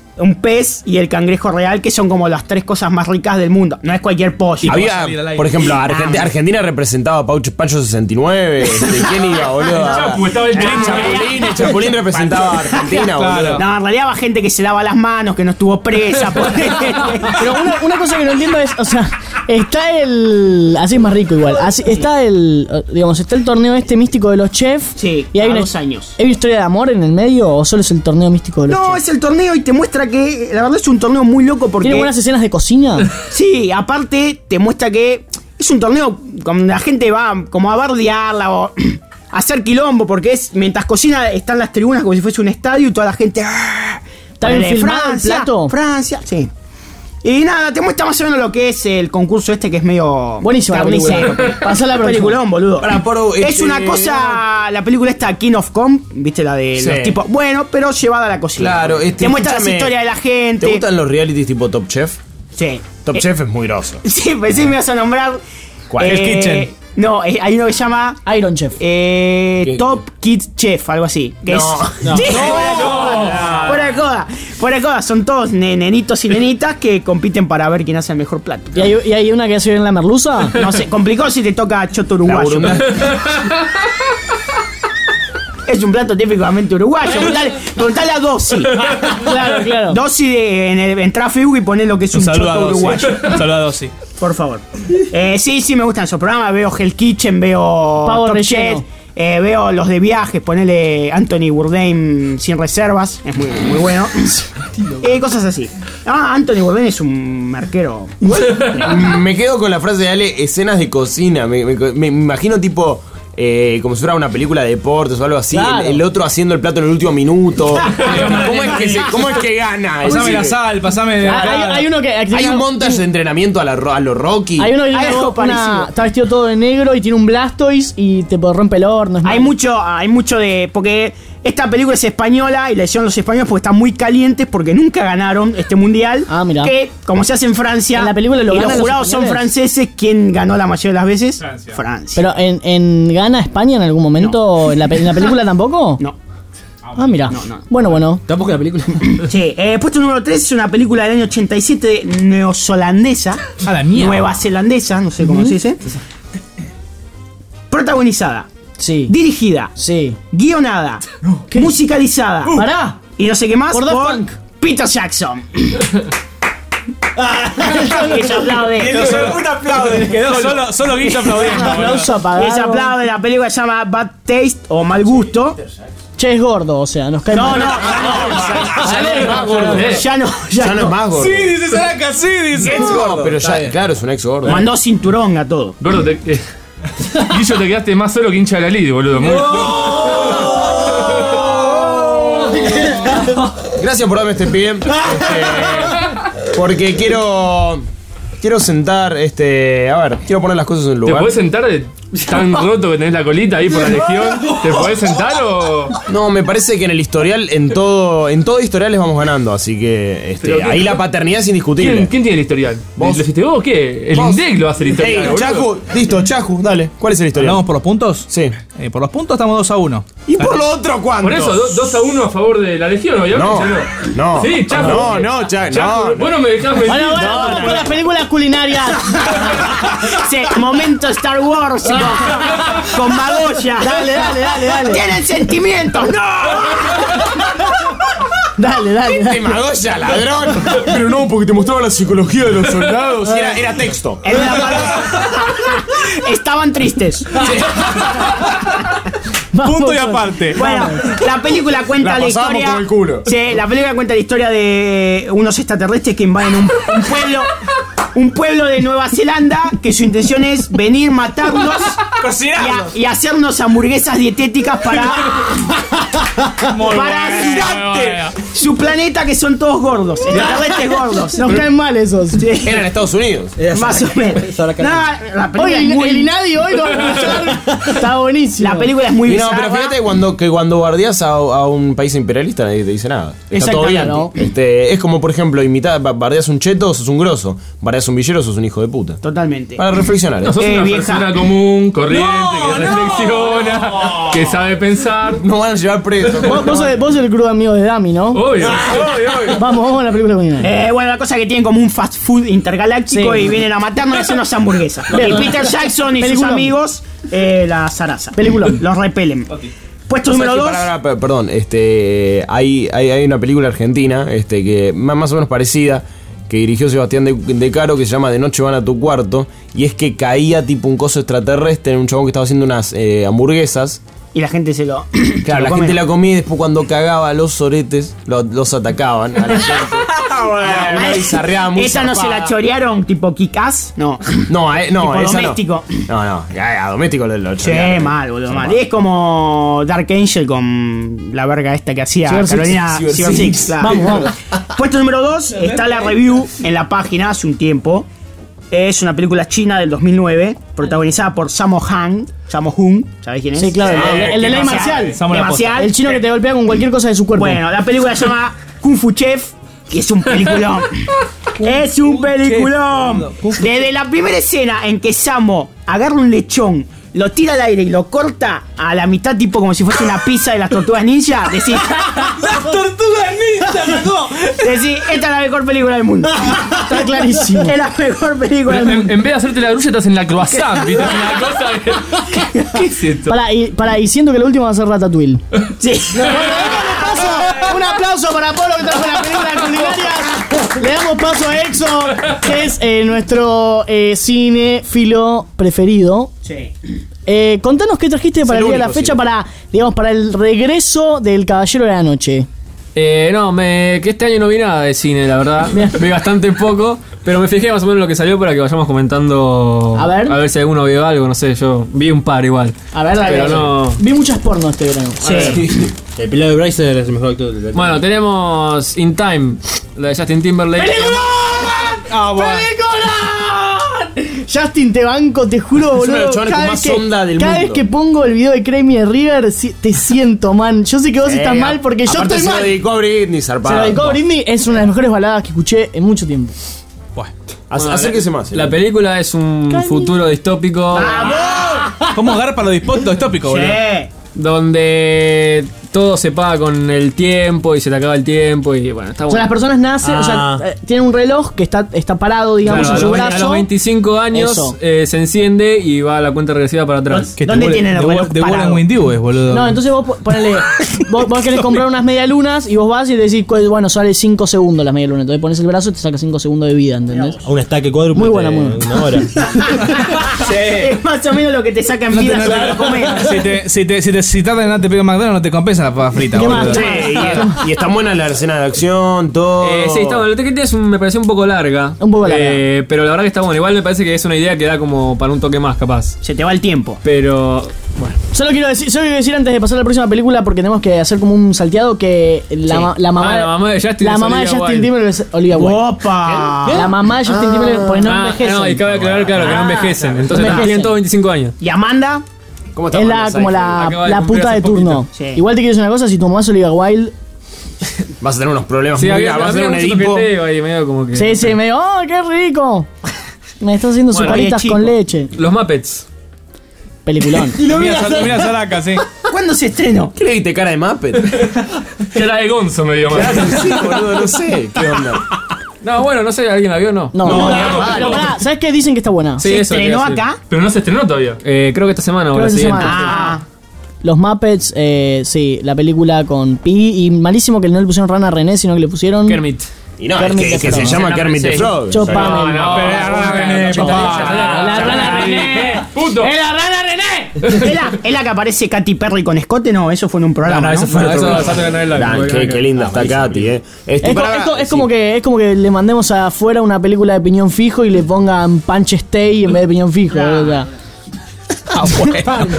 un pez y el cangrejo real, que son como las tres cosas más ricas del mundo. No es cualquier pollo. Había, por ejemplo, Argent- Argentina representaba a Paucho- Pancho sesenta y nueve. este, ¿Quién iba, boludo? Chapu, estaba el El Chapulín, el Chapulín representaba a Argentina, boludo. No, en realidad va gente que se lava las manos, que no estuvo presa. por- Pero una, una cosa que no entiendo es, o sea, está el. Así es más rico igual. Así, está el. Digamos, está el torneo este místico de los chefs. Sí, y hay a una, dos años. ¿Hay una historia de amor en el medio o solo es el torneo místico de los No, chefs? es el torneo y te muestra que la verdad es un torneo muy loco porque... ¿Tiene buenas escenas de cocina? Sí, aparte te muestra que es un torneo donde la gente va como a bardearla o a hacer quilombo, porque es mientras cocina están las tribunas como si fuese un estadio y toda la gente... ¡ah! ¿Está bien Ponele, filmado el Francia, plato? Francia, sí. Y nada, te muestra más o menos lo que es el concurso este que es medio... Buenísima la carnicero. película. Pasá la próxima. Peliculón, boludo. Para, por, Es este, una cosa... La película esta, King of Kong, viste la de Sí. los tipos... Bueno, pero llevada a la cocina. Claro, este, te muestra la escúchame, historia de la gente. ¿Te gustan los realities tipo Top Chef? Sí. Top Eh, Chef es muy grosso. Sí, pensé que me ibas a nombrar. ¿Cuál? eh, El Kitchen. No, eh, hay uno que se llama Iron Chef. eh, ¿Qué? Top Kids Chef, algo así. Que No, es, no. Sí, No. fuera de coda. Fuera de coda. Son todos ne- nenitos y nenitas que compiten para ver quién hace el mejor plato. ¿Y hay, y hay una que hace bien la merluza? No sé, complicado si te toca choto uruguayo. La Es un plato típicamente uruguayo. Preguntale, preguntale a Dossi. Claro, claro. Dossi de, en el entra a Facebook y pone lo que es un, Un saludo a choto Dossi. uruguayo. Un saludo a Dossi. Por favor. Eh, sí, sí, me gustan esos programas. Veo Hell Kitchen, veo Pavo Top relleno. Chef, eh, veo los de viajes. Ponele Anthony Bourdain sin reservas. Es muy, muy bueno. Eh, cosas así. Ah, Anthony Bourdain es un marquero. Me quedo con la frase de Ale, escenas de cocina. Me, me- me imagino tipo... eh, como si fuera una película de deportes o algo así. Claro. El, el otro haciendo el plato en el último minuto. ¿Cómo, es que se- ¿Cómo es que gana? Pasame Sí. la sal, pasame. Ah, hay, hay uno que. Hay un montage de entrenamiento a, la, ro- a lo Rocky. Hay uno que Hay tiene algo una- parecido. está vestido todo de negro y tiene un Blastoise y te rompe el horno. es Hay malo. mucho, hay mucho de. Porque esta película es española y la hicieron los españoles porque están muy calientes porque nunca ganaron este mundial. Ah, mira. Que, como se hace en Francia, En la película lo y los ganan los jurados son españoles. franceses, ¿quién ganó la mayoría de las veces? Francia. Francia. Pero en, en ¿gana España en algún momento? ¿En, la, pe- en la película tampoco? No. Ah, mira. No, no. Bueno, bueno. Tampoco la película. Sí, eh, puesto número tres es una película del año ochenta y siete neozelandesa. A la mierda. Nueva zelandesa, no sé cómo se dice. Protagonizada, Sí. dirigida, Sí. guionada, musicalizada. Pará. Y no sé qué más. Por Daft Punk. Peter Jackson. Y se aplaude. Los puta aplauden. Quedó solo, solo Guillo aplaudiendo. Aplauso Y apagado. se aplaude. La película se llama Bad Taste o Mal Gusto. Che, es gordo, o sea, nos cae No, mal. no, Ya no es más gordo. ya no, ya, Ya no es más gordo. Sí, dice Saraka, sí, dice. No, pero ya, claro, es un ex gordo. Mandó cinturón a todo. Gordo, te, eh, Guillo, te quedaste más solo que hincha de la Lid, boludo. Muy- Gracias por darme este pie. Este, porque quiero. Quiero sentar, este. A ver, quiero poner las cosas en ¿Te lugar. podés sentar de tan roto que tenés la colita ahí por la legión? ¿Te podés sentar o.? No, me parece que en el historial, en todo, en todo historial les vamos ganando, así que este, Pero qué- ahí la paternidad es indiscutible. ¿Quién, quién tiene el historial? ¿Vos? ¿Lo hiciste vos o qué? El Vos. INDEC lo hace el historial. Ey, boludo. Chacu, listo, Chacu, dale. ¿Cuál es el historial? ¿Vamos por los puntos? Sí. Eh, por los puntos estamos dos a uno. ¿Y por lo otro cuánto? Por eso, dos a uno a favor de la legión, obviamente. No, no. Sí, Chacu. No, no, Chacu, Chacu, no. Vos no me dejás mentir. Bueno, bueno, vamos con las películas culinarias. Sí, momento Star Wars con, con Magoya. Dale, dale, dale, dale. Tienen sentimientos. ¡No! Dale, dale, Te dale. magoya, ladrón. Pero no, porque te mostraba la psicología de los soldados. Era, era texto. En una palabra, estaban tristes. Vamos Punto y con- aparte. Bueno, la película cuenta La la, pasamos historia. con el culo. Sí, la película cuenta la historia de unos extraterrestres que invaden un, un pueblo. Un pueblo de Nueva Zelanda que su intención es venir, matarnos y, a- y hacernos hamburguesas dietéticas para, para su, su planeta, que son todos gordos, extraterrestres gordos. Nos caen mal esos. Sí, Era en Estados Unidos. más o menos. No, la película Hoy es el, muy, el Inadi hoy lo vamos a escuchar. Está buenísimo. la película es muy No, bizarra. pero fíjate cuando, que cuando guardias a, a un país imperialista nadie te dice nada. Está todo bien. Exactamente, ¿no? Este, es como, por ejemplo, imitar, ba- bardeas un cheto, sos un grosso. Bardeas un villero, sos un hijo de puta. Totalmente. Para reflexionar. ¿eh? No, sos Eh, una vieja. persona común, corriente, que reflexiona, no. que sabe pensar. No van a llevar preso. Vos, vos, sos, vos sos el crudo amigo de Dami, ¿no? Obvio, obvio, obvio. Vamos, vamos a la película con eh, Bueno, la cosa que tienen como un fast food intergaláctico sí. y vienen a matarnos y hacen unas hamburguesas. Bien. Y Peter Jackson y Peliculón. sus amigos eh, la zaraza. Película. Los repelen. Okay. Puesto número dos. Para, para, perdón, este, hay, hay, hay una película argentina este, que más, más o menos parecida, que dirigió Sebastián de, de Caro, que se llama De noche van a tu cuarto, y es que caía tipo un coso extraterrestre en un chabón que estaba haciendo unas eh, hamburguesas. Y la gente se lo. Claro, se lo la come. gente la comía y después cuando cagaba los soretes lo, los atacaban a la gente. Bueno, una bizarreada muy ¿Esa no se la chorearon tipo Kick-Ass? No. No, eh, no, tipo esa doméstico. No, no, no a, a doméstico lo, lo Sí, chorearon. mal, boludo, mal. Es como Dark Angel con la verga esta que hacía Cyber Carolina Six. Cyber Six. Claro. Vamos, vamos. Puesto número dos, está la review en la página hace un tiempo. Es una película china del dos mil nueve, protagonizada por Sammo Hung. Sammo Hung, ¿sabés quién es? Sí, claro, el, el, el de ley marcial. marcial. El chino que te golpea con cualquier cosa de su cuerpo. Bueno, la película se llama Kung Fu Chef, que es un peliculón. Es un peliculón. Desde la primera escena en que Sammo agarra un lechón, lo tira al aire y lo corta a la mitad, tipo como si fuese una pizza de las tortugas ninja, decís... ¡Las tortugas ninja, no! Decís, esta es la mejor película del mundo. Está clarísimo. Es la mejor película del En, mundo. en vez de hacerte la grulla, estás en la croissant, ¿viste? Una cosa que... ¿Qué, qué es esto? Para y, para, y siento que la última va a ser Ratatouille. Sí. Un aplauso para Polo que trajo la película culinaria. Le damos paso a Exo, que es eh, nuestro eh, cinéfilo preferido. Sí. Eh, contanos qué trajiste para el, el día de la fecha, sí. para, digamos, para el regreso del Caballero de la Noche. Eh, no, me, que este año no vi nada de cine, la verdad. Vi bastante poco, pero me fijé más o menos lo que salió para que vayamos comentando. A ver. A ver si alguno vio algo, no sé, yo vi un par igual. A ver, dale. Pero no. Vi muchas pornos este verano. Sí. El pelado de Bryce es el mejor actor del Bueno, tenemos In Time, la de Justin Timberlake. ¡Película! Ah, bueno. ¡Película! Justin, te banco, te juro, Es uno de boludo. los chavales con más que, onda del cada mundo. vez que pongo el video de Cremi de River, si- te siento, man. Yo sé que vos Eh, estás mal porque yo aparte estoy se mal. lo dedicó a Britney, Se zarpado. lo dedicó a Britney, es una de las mejores baladas que escuché en mucho tiempo. Ac- Bueno, acérquese más. La película es un Cami. futuro distópico ¿Cómo agarrar para lo distópico, boludo? Sí. donde todo se paga con el tiempo y se te acaba el tiempo y bueno, está O bueno. sea, las personas nacen, o sea, Ah. eh, tienen un reloj que está, está parado, digamos, Claro, a, en su los, veinte- a brazo. los veinticinco años Eso. eh, se enciende y va a la cuenta regresiva para atrás. Que te ¿Dónde vuel- tienen el de, reloj vuel- de parado? Warren Windy, boludo. No, entonces vos po- ponele, vos, vos querés comprar unas medialunas y vos vas y decís, cu- bueno, sale cinco segundos las medialunas. Entonces pones el brazo y te saca cinco segundos de vida, ¿entendés? A un estaque cuádruple. Muy buena, de muy buena. Una hora. Es más o menos lo que te saca en No te- vida no sobre te- lo comer. si te si te si te si tardan en darte pego en McDonald's no te compensa la papa frita, ¿Qué boludo. más? Sí, y, y está buena la escena de acción, todo. Eh, sí, está bueno. La T K T es un- me pareció un poco larga. Un poco larga. Eh, pero la verdad que está bueno. Igual me parece que es una idea que da como para un toque más, capaz. Se te va el tiempo. Pero, bueno. Solo quiero decir, solo quiero decir antes de pasar a la próxima película, porque tenemos que hacer como un salteado, que la, Sí. ma- la mamá, Ah, la mamá de Justin la es mamá de Olivia Justin Wilde. Timberlake es Olivia Wilde. ¡Opa! La mamá de Justin Timberlake, pues no Ah, envejece. no, y cabe aclarar, claro, que no Ah, envejecen. claro. Entonces Envejecen. tienen todos veinticinco años. ¿Y Amanda? ¿Cómo está Es la, Amanda como Seyfried? la, Acaba de la cumplir puta hace de turno. poquito. Sí. Igual te quiero decir una cosa, si tu mamá es Olivia Wilde, Vas a tener unos problemas Sí, muy había, graves. Vas a había tener un mucho Edipo. toqueteo ahí, medio como que. sí, sí, me digo, ¡oh, qué rico! Me está haciendo sus Bueno, caritas oye, con chico. leche. Los Muppets. Peliculón. Mira, Sal- mira Saraka, sí. ¿Cuándo se estrenó? ¿Qué le viste cara de Muppet? Cara de Gonzo me dio más. Sí, boludo, no sé. ¿Qué onda? No, bueno, no sé, ¿alguien la vio o no? No, No, no, no, pero pará, ¿sabes qué? Dicen que está buena. Sí, ¿Se eso estrenó quería decir. acá? Pero no se estrenó todavía. Eh, creo que esta semana o Creo la que esta siguiente. semana. Ah, Los Muppets, eh, sí, la película con Pi. Y malísimo que no le pusieron Rana René, sino que le pusieron. Kermit. Y no, Kermit es the que, que se Frog. llama Kermit the Sí. Frog. Chopame. O sea, No, pero era Rana René, papá. La Rana René. ¡Punto! ¡Es la Rana René! ¿Es la, es la que aparece Katy Perry con escote? No, eso fue en un programa. No, no, ¿no? eso fue otro eso, programa. Saturday Night Live, Dan, porque- qué, qué linda está Katy, eh. Este, Es, co- pará, es co- es sí. como que, es como que le mandemos afuera una película de piñón fijo y le pongan Punch Stay en vez de piñón fijo. o sea. Ah, bueno.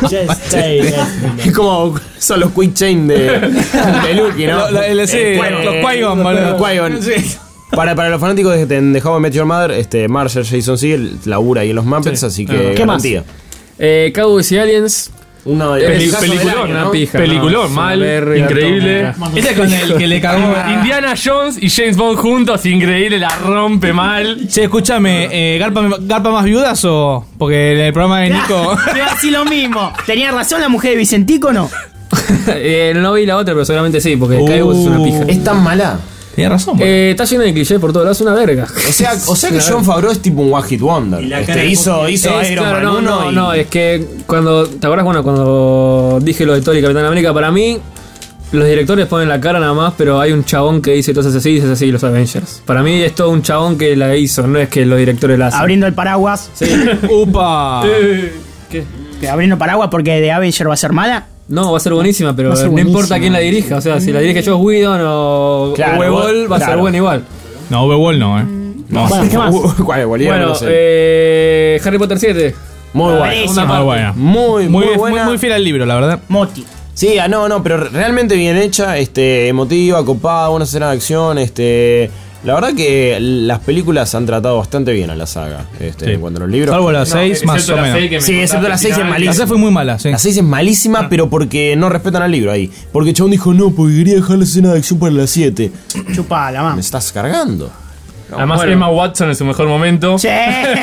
Es como son los quick chain de, de Lucky, ¿no? Lo- lo- el- sí, Eh, los Qui-Gon, boludo. Los Qui-Gon. Para, para los fanáticos de, de How I Met Your Mother, este, Marshall Jason Segel labura ahí en los Muppets, así que ¿Qué más? garantía. Eh, Cowboys y Aliens. Uno de Peli- los casos del peliculón, año, una ¿no? pija. Peliculón, no, mal, verga, increíble. toma. Este con el que le cagó. Indiana Jones y James Bond juntos, increíble, la rompe mal. Che, escúchame, eh, ¿garpa, ¿garpa más viudas o...? Porque en el programa de Nico... Te iba a decir lo mismo. ¿Tenía razón la mujer de Vicentico o no? Eh, no vi la otra, pero seguramente sí, porque Uh. Skybox es una pija. Es tan mala. Tenía razón, boludo. Eh, está lleno de clichés por todos lados, es una verga. O sea, o sea que Jon Favreau es tipo un One Hit Wonder. Este, hizo hizo Es, Iron claro, Man no, uno no, y... no, es que cuando, ¿te acuerdas bueno, cuando dije lo de Thor y Capitán América? Para mí, los directores ponen la cara nada más, pero hay un chabón que dice entonces así, dices así, los Avengers. Para mí es todo un chabón que la hizo, no es que los directores la hacen. Abriendo el paraguas. ¡Upa! ¿Qué? Que Abriendo paraguas porque de Avenger va a ser mala. No, va a ser buenísima, pero Va a ser no buenísima. importa quién la dirija. O sea, si la dirige Joss Whedon o Claro, Huevol, va a ser claro. buena igual. No, Bebol no, eh. No, Bueno, ¿qué más? Uh, ¿Cuál es? Bolívar, Bueno, no sé. eh, Harry Potter siete. Muy buena. buenísima. muy buena. Muy, muy, Muy, muy, buena. muy fiel al libro, la verdad. Moti. Sí, ah, no, no, pero realmente bien hecha, este, emotiva, copada, buena escena de acción, este. La verdad que las películas han tratado bastante bien a la saga, este, Sí. en cuanto a los libros. Salvo las seis, más Excepto o la menos. seis que me Sí, excepto contaste la seis al es final. malísima. La seis fue muy mala, sí. La seis es malísima, pero porque no respetan al libro ahí. Porque el chabón dijo, no, porque quería dejar la escena de acción para la siete. Chupala, Me man. estás cargando. Además, Bueno. Emma Watson en su mejor momento. Sí.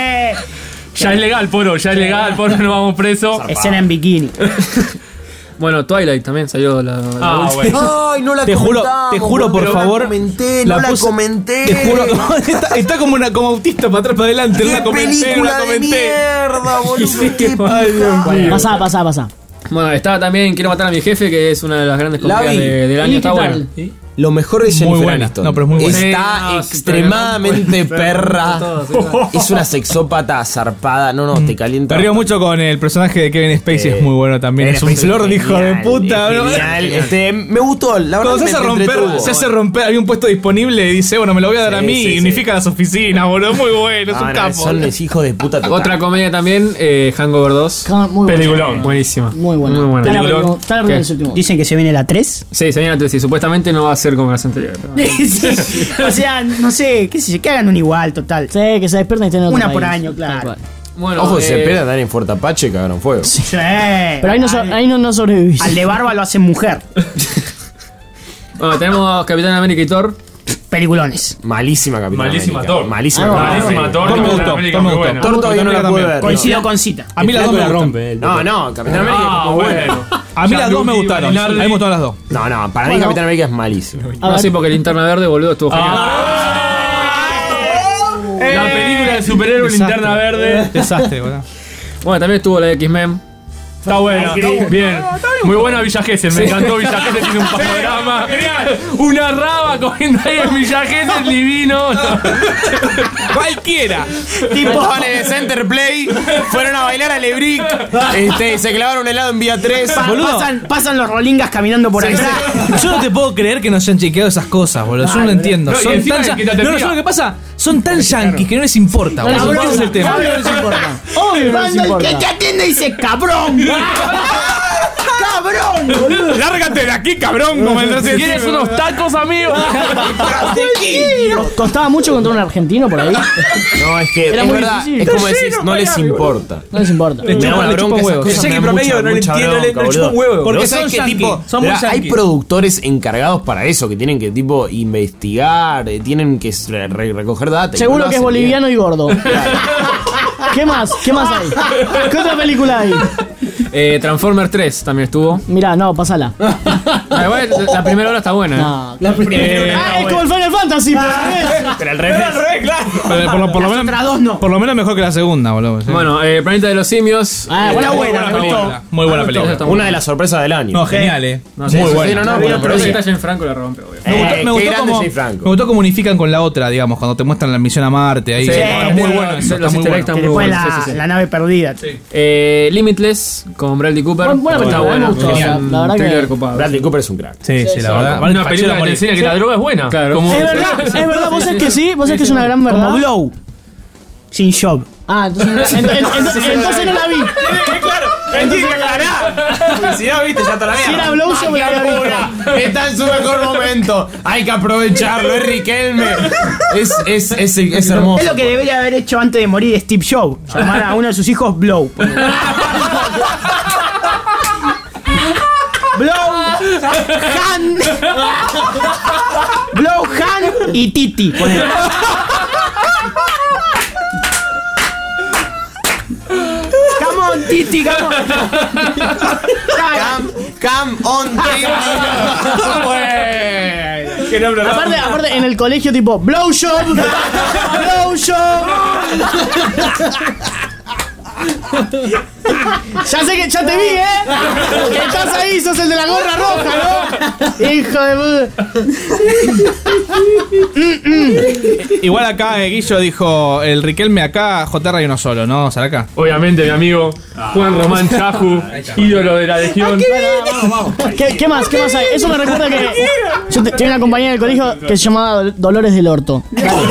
Ya es legal, Poro, ya es legal, Poro, no vamos preso. Escena en bikini. Bueno, Twilight también salió la. la Ah, última. bueno. Ay, no la Te juro, comentamos, te juro, por boludo, favor. No la comenté, no la puse- comenté. Te juro, está, está como una como autista para atrás para adelante. No ¡Qué la comenté, no película la de comenté. mierda, boludo! ¡Qué Ay, Dios pija! mío. Pasá, pasá, pasá. Bueno, estaba también Quiero matar a mi jefe, que es una de las grandes La comedias vi. de- del ¿Y año. qué Está tal? buena. Lo mejor de Jennifer Muy buena. Aniston. No, pero es muy buena. Está Sí, no, extremadamente pero- perra. todo, sí, todo. Es una sexópata zarpada. No, no, te calienta. Me río mucho con el personaje de Kevin Spacey, Eh, es muy bueno también. Es un flor de hijo de puta, bro. Genial. Este, me gustó, la verdad. Cuando se me hace romper, entretuvo. se hace romper, hay un puesto disponible y dice, bueno, me lo voy a dar a Sí, mí sí, y sí. unifica las oficinas, boludo. Muy bueno, es No, un no, capo. son los hijos de puta total. Otra comedia también, eh, Hangover dos. Muy buena. Peliculón. Buenísima. Muy buena. Muy buena. Está en la Peliculón. reunión- está en la reunión ¿Qué? del último. Dicen que se viene la tres. Sí, se viene la tres y supuestamente no va a ser como las anteriores. pero- Sí. O sea, no sé, qué sé yo, que hagan un igual, total. Sí, que se despierten y estén en otro Una por país. año, claro. Tal cual. Bueno, Ojo, se eh, espera dar en Fuerte Apache, cagaron fuego. Sí. Pero ahí no, so- ahí no, no sobrevivís. Al de barba lo hacen mujer. Bueno, tenemos Capitán América y Thor. Peliculones. Malísima Capitán Malísima América. Thor. Malísima Ah, Capitán Malísima América. Thor. Thor me Capitán gustó, América, Thor me muy gustó. buena. Thor todavía no la pude ver. Coincido con Cita. A mí las dos me la gustan. rompe. el- No, no, Capitán América Ah, es muy buena. bueno. A mí las dos me Jean-Luc gustaron. A Bernardi. mí me gustaron las dos. No, no, para mí Bueno. Capitán América es malísimo. A No, ver. sí, porque Linterna Verde, boludo, estuvo genial. La película de superhéroe Linterna Verde. Desastre, boludo. Bueno, también estuvo la de X-Men. Está buena. Bien. Muy buena Villa Gesell. Me encantó Villa Gesell. Tiene un panorama. Una raba cogiendo ahí en Villa Gesell divino. Cualquiera. Tipo, vale, de Center Play, fueron a bailar a Lebrick, este, se clavaron un helado en Vía tres. Pa- Boludo. pasan, pasan los rolingas caminando por atrás. Yo no te puedo creer que no se han chequeado esas cosas, boludo. Yo no lo entiendo. No, y Son encima tan el yan- que te no, no, atendía. ¿sabes lo que pasa? Son tan yanquis que no les importa, No les boludo. importa. Ese es el tema. Obvio no les importa. Obvio no les Cuando el importa. que te atiende dice cabrón. ¡Cabrón! boludo! Lárgate de aquí, cabrón. Como el ¿Quieres unos tacos, amigo? Costaba mucho contra un argentino por ahí. No, es que Era es muy verdad, difícil. es como decís, no les importa. No les importa. Le Me da chupa- una le chupa bronca un esas huevo. cosas, Ese me que da promedio mucha- no le mucha entiendo, le- bronca, le chupa un boludo. huevo. Porque ¿Vos sabés son qué yanquis, tipo? son muy Mirá, hay yanquis. productores encargados para eso, que tienen que tipo investigar, eh, tienen que re- re- recoger data. y no Seguro lo que es hacen bien. boliviano y gordo. ¿Qué más? ¿Qué más hay? ¿Qué otra película hay? Eh, Transformers tres también estuvo. Mirá, no, pasala. Ah, igual, la, la primera hora está buena. ¿eh? No, la ah, es como el Final Fantasy, pero Pero al revés. Pero por, lo- por lo menos, Otras dos no. por lo menos mejor que la segunda, boludo. Sí. Bueno, eh, Planeta de los Simios. Ah, buena, Muy buena, me película. gustó. Muy buena película. Está Una de las sorpresas del año. No, genial, eh. No, sí, Muy sí, buena. sí, no, no, Pero, bueno, pero pero si sí. está Jane Franco la rompe, obvio. Me gustó, Eh, me gustó qué grande como, Jay Franco. me gustó cómo unifican con la otra, digamos, cuando te muestran la misión a Marte. Ahí Sí, está muy bueno. los Eso está muy easter eggs bueno. están Que muy después buenos, la, sí, sí, sí. la nave perdida. Eh, Limitless con Bradley Cooper. Buen- buena Está película, buena. me gustó, Es la- un la verdad que- thriller copado. Bradley Cooper es un crack. Sí, sí, la verdad. Una película que te enseña que la droga es buena. Claro. Como- Es verdad, es verdad, vos sabés que sí, vos sabés que es una gran Como verdad. Blow. Sin job. Ah, entonces, ent- ent- ent- entonces no la vi. Si no viste, ya te la Si era Blow, yo me la había visto. Está en su mejor momento. Hay que aprovecharlo. Es Riquelme. Es, es, es, es hermoso. Es lo que debería haber hecho antes de morir Steve Jobs. Llamar a uno de sus hijos Blow. y Titi. Ponele. Come on, Titi, come on. Come, come on, Qué nombre raro. Aparte, aparte, en el colegio, tipo, blow job, blow job. Ya sé que ya te vi, ¿eh? Que estás ahí, sos el de la gorra roja, ¿no? Hijo de puta. Igual acá eh, Guillo dijo, el Riquelme acá, J R hay uno solo, ¿no? Saraca. Obviamente, mi amigo Juan Román Chaju, ídolo de la Legión. ¿Qué, ¿Qué más? ¿Qué más hay? Eso me recuerda que yo te- tenía una compañera del colegio que se llamaba Dol- Dolores del Orto.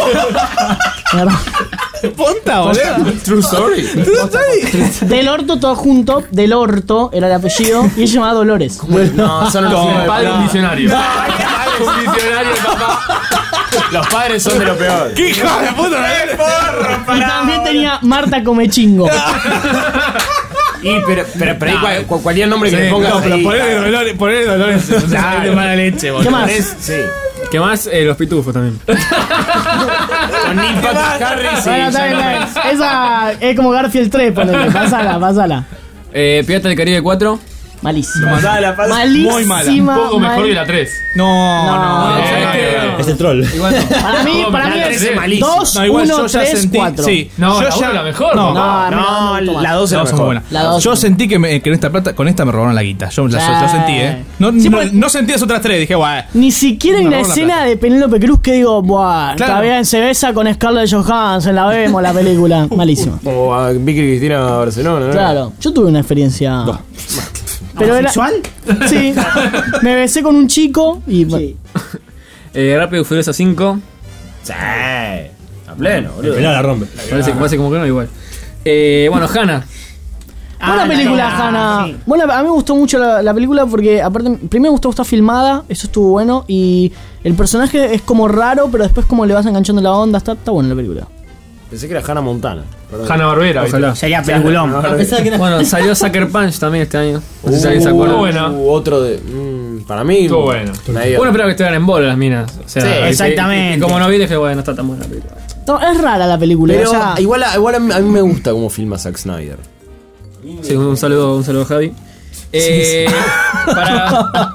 Ponta, boludo. True story. Del Orto todo junto, Del Orto era el apellido y ella se llamaba Dolores. No, son los Mi padre un diccionario. Un diccionario, papá. Los padres son de lo peor. ¡Qué hijo de puta! Y también tenía Marta Comechingo. Y pero, pero, pero ahí cual- cual- cualquier nombre que le pongas. No, pero ahí- ponerle dolores, ponerle dolores. No se sabe de mala leche, boludo. ¿Qué más? Sí. ¿Qué más? Eh, los pitufos también. Con Neil Patrick Harris. Sí, Bueno, está ya bien, no está bien. Esa es como Garfield tres, ponele. Pásala, pásala. Eh, Pirata del Caribe cuatro. Malísima. Mala, pasa- Malísima. muy mala. Un poco mejor mal- que la tres. No, no, No, no. ¿sabes no, qué? no, no. Es el troll. Igual no. Para mí, No, para mí la es tres es malísima. dos, No, igual uno, yo ya tres, sentí. cuatro. Sí, No, yo la ya uno la mejor, No, No, papá. no, No, no, no, la dos La era dos son mejor. buenas. La dos Yo son- sentí que, me- que en esta plata, con esta me robaron la guita. Yo, la- Sí. yo sentí, ¿eh? No, Sí, no, porque- no sentí las otras tres. Dije, guay. Ni siquiera hay Me una robaron la escena plata. de Penélope Cruz que digo, buah, Claro. está bien, se besa con Scarlett Johansson, la vemos la película. Malísima. Como a Vicky Cristina Barcelona, ¿no? Claro, yo tuve una experiencia. Pero era. ¿Sexual? Sí. Me besé con un chico y. bueno, Eh, Rápido y Furioso cinco. Sí. A pleno, El boludo. pelado la rompe. Parece, parece como que no, igual. Eh, bueno, Hannah. Buena Ah, película, no, Hannah. sí. Bueno, a mí me gustó mucho la, la película porque, aparte, primero me gustó que está filmada, eso estuvo bueno. Y el personaje es como raro, pero después, como le vas enganchando la onda, está, está buena la película. Pensé que era Hannah Montana. Perdón. Hanna Barbera. Ojalá. Sería peliculón. Bueno, salió Sucker Punch también este año. No sé si alguien se Uh, acuerda. buena. uh, otro de. mm, para mí. Estuvo bueno. medio- Bueno, espero que estuvieran en bola las minas. O sea, Sí, y- exactamente. Y, y como no vi, dije, bueno, no está tan buena la película. No, es rara la película. Pero o sea, igual, a- igual a, mí, a mí me gusta cómo filma Zack Snyder. Sí, un saludo, un saludo, Javi. Eh, para.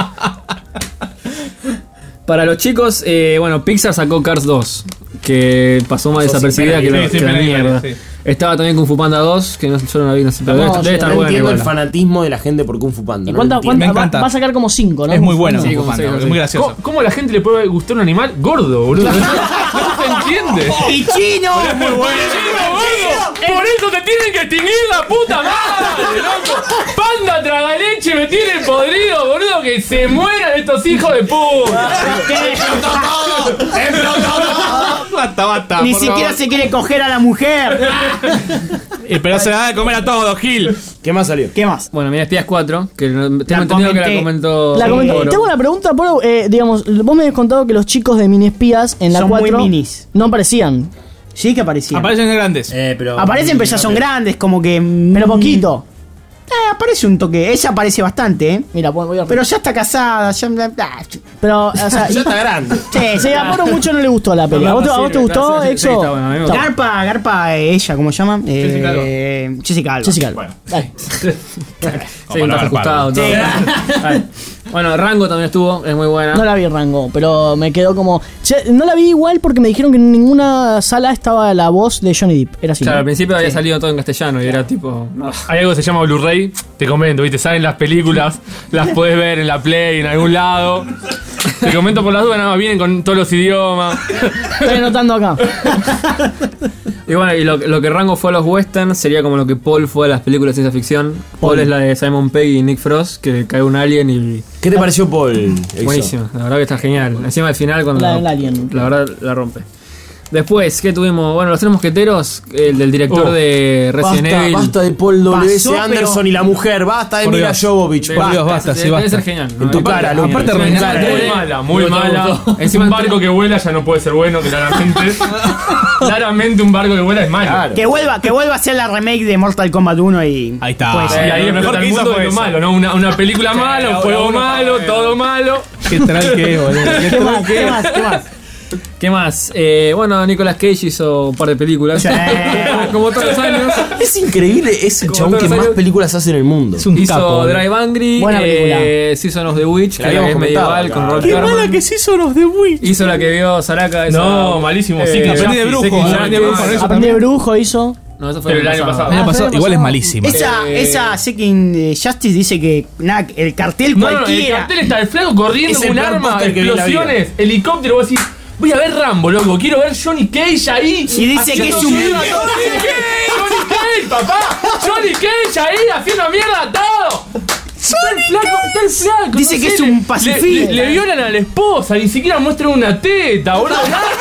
Para los chicos, eh, bueno, Pixar sacó Cars dos, que pasó más desapercibida que, pena, la, sí, que la pena, mierda. sí. Estaba también Kung Fu Panda dos, que no, yo no la vi, no sé, pero No, debe, sí, debe estar No buena entiendo igual. el fanatismo de la gente por Kung Fu Panda. ¿y no cuánta, lo entiendo. cuánta- Me va, encanta. va a sacar como cinco, ¿no? Es muy bueno. Sí, Kung Fu como Panda, seis, es sí. muy gracioso. ¿Cómo, cómo a la gente le puede gustar un animal gordo, boludo? No se entiende. ¡Y chino! Muy bueno. Por eso te tienen que extinguir la puta madre, loco. Panda traga leche, me tienen podrido, boludo. Que se mueran estos hijos de puta. Basta, basta. Ni por siquiera favor. se quiere coger a la mujer. Eh, Pero se la da de comer a todos, Gil. ¿Qué más salió? ¿Qué más? Bueno, Mira Espías cuatro, que no- tengo La entendido que la comenté. comentó. La comento. Poro. Tengo una pregunta, Poro. Eh, digamos, vos me habías contado que los chicos de Mini Espías en la Son muy cuatro minis. no aparecían. Sí que aparecían. Aparecen de grandes. Eh, pero. Aparecen, pero ya son grandes, como que. mm, Pero poquito. Eh, aparece un toque. Ella aparece bastante, ¿eh? Mira, voy voy a. Pero ya está casada, ya. ah, Pero, o sea. Ya está grande. Sí, Sí, a Poro mucho no le gustó la peli. ¿A vos, te- a vos te gustó, Sí, sí, Exo? sí, está bueno, a mí me Está gustó. Garpa, Garpa, eh, ella, ¿cómo se llama? Jessica Alba. Eh, Jessica Alba. Jessica Alba. Dale. Sí, un traje ajustado, todo. Vale. Bueno, Rango también estuvo, es muy buena. No la vi Rango, pero me quedó como. Che, no la vi igual porque me dijeron que en ninguna sala estaba la voz de Johnny Depp. Era así. Claro, ¿no? al principio había salido todo en castellano y era tipo. no. Hay algo que se llama Blu-ray, te comento, ¿viste? Salen las películas, las puedes ver en la Play, en algún lado. Te comento por las dudas, nada más vienen con todos los idiomas. Estoy anotando acá. Y bueno, y lo, lo que Rango fue a los westerns sería como lo que Paul fue a las películas de ciencia ficción. Paul, Paul. es la de Simon Pegg y Nick Frost, que cae un alien y. ¿Qué te pareció Paul? Exo? Buenísimo, la verdad que está genial. Encima al final cuando. La del alien. La verdad la rompe. Después, ¿qué tuvimos? Bueno, los tres mosqueteros, el del director Oh, de Resident Basta, Evil. basta de Paul W S Pasó, Anderson pero- y la mujer. Basta de Por Mila Dios. Jovovich. Por Basta. Dios, basta, sí, Debe basta. ser genial. En tu Aparte- cara, Lu. aparte Sí, arruinás sí, todo. sí. Muy mala, muy Digo, todo, mala. todo. Encima Un el barco que vuela ya no puede ser bueno, claramente. Claramente un barco que vuela es malo. Claro. Que vuelva, que vuelva a ser la remake de Mortal Kombat uno y. Ahí está. Pues, Y ahí Lo explota mejor que el hizo mundo fue de lo eso. malo, ¿no? Una, una película mala, un ahora juego uno malo, para- todo malo. Qué tranque, boludo. Qué ¿Qué más? tranque. ¿Qué más? ¿Qué más? ¿Qué más? Eh, bueno, Nicolas Cage hizo un par de películas. Sí. Como todos los años. Es increíble ese Como chabón todos que los más años. películas hace en el mundo. Es un Hizo capo. Drive Angry, Buena película. eh, Season of the Witch, que La es habíamos comentado medieval acá. con Rod Qué Carman. se hizo los de Witch. Hizo la que vio Saraka. esa- No, malísimo. Eh, Sí, que Aprendí de Jaffe, brujo. sé que Aprendí Jaffe, de brujo con ah, eso Aprendí de también. brujo hizo. No, eso fue Pero el año pasado. El año Ah, pasado, sí, igual es pasado. malísima. Esa, Eh, esa Second eh, Justice dice que nada, el cartel No, no, el cualquiera. cartel está el flaco corriendo Es con el un peor arma, póster que vi en la vida. explosiones, helicóptero, vos decís, voy a ver Rambo, loco, quiero ver Johnny Cage ahí. Y dice que haciendo es un- mierda a todo. Johnny Cage, Johnny Cage, papá, Johnny Cage ahí haciendo mierda a todo. Está el flaco, está el flaco. Dice no que sé, es un le- pacifista. Le, le violan a la esposa, ni siquiera muestran una teta, boludo.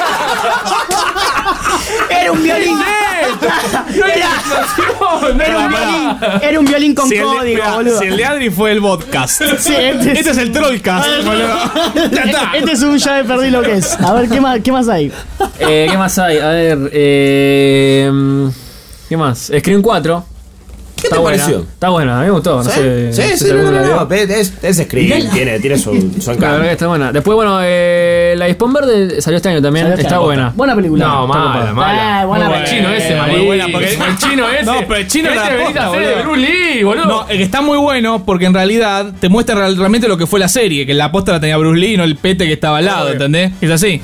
Era un violín. No hay Era, explosión, era un nada. violín. Era un violín con Si el, de, código, mira, boludo. si el de Adri fue el podcast. Sí, este, Este es el Trollcast, boludo. Ya está. este es un ya me perdí lo que es. A ver, ¿qué más, qué más hay? Eh, ¿Qué más hay? A ver. Eh, ¿Qué más? Scream cuatro. ¿Qué Está te buena. pareció? Está buena, a mí me gustó. No sé, Sí, no sé sí, si no, alguno no, la vio. no, pero es, es Scream, tiene, tiene su, su La verdad que encanto. está buena. Después, bueno, eh, la Dispón Verde salió este año también. Salió este Está año. buena. Buena película. No, Está mala, copada. mala. Eh, buena Muy película. El chino ese, Eh, malísimo. muy buena, porque- El chino ese. No, pero el chino este era la venís a posta, hacer de boludo. Bruce Lee, boludo. No, es que está muy bueno porque en realidad te muestra real- realmente lo que fue la serie, que la posta la tenía Bruce Lee, no el pete que estaba al lado, ¿entendés? Es así.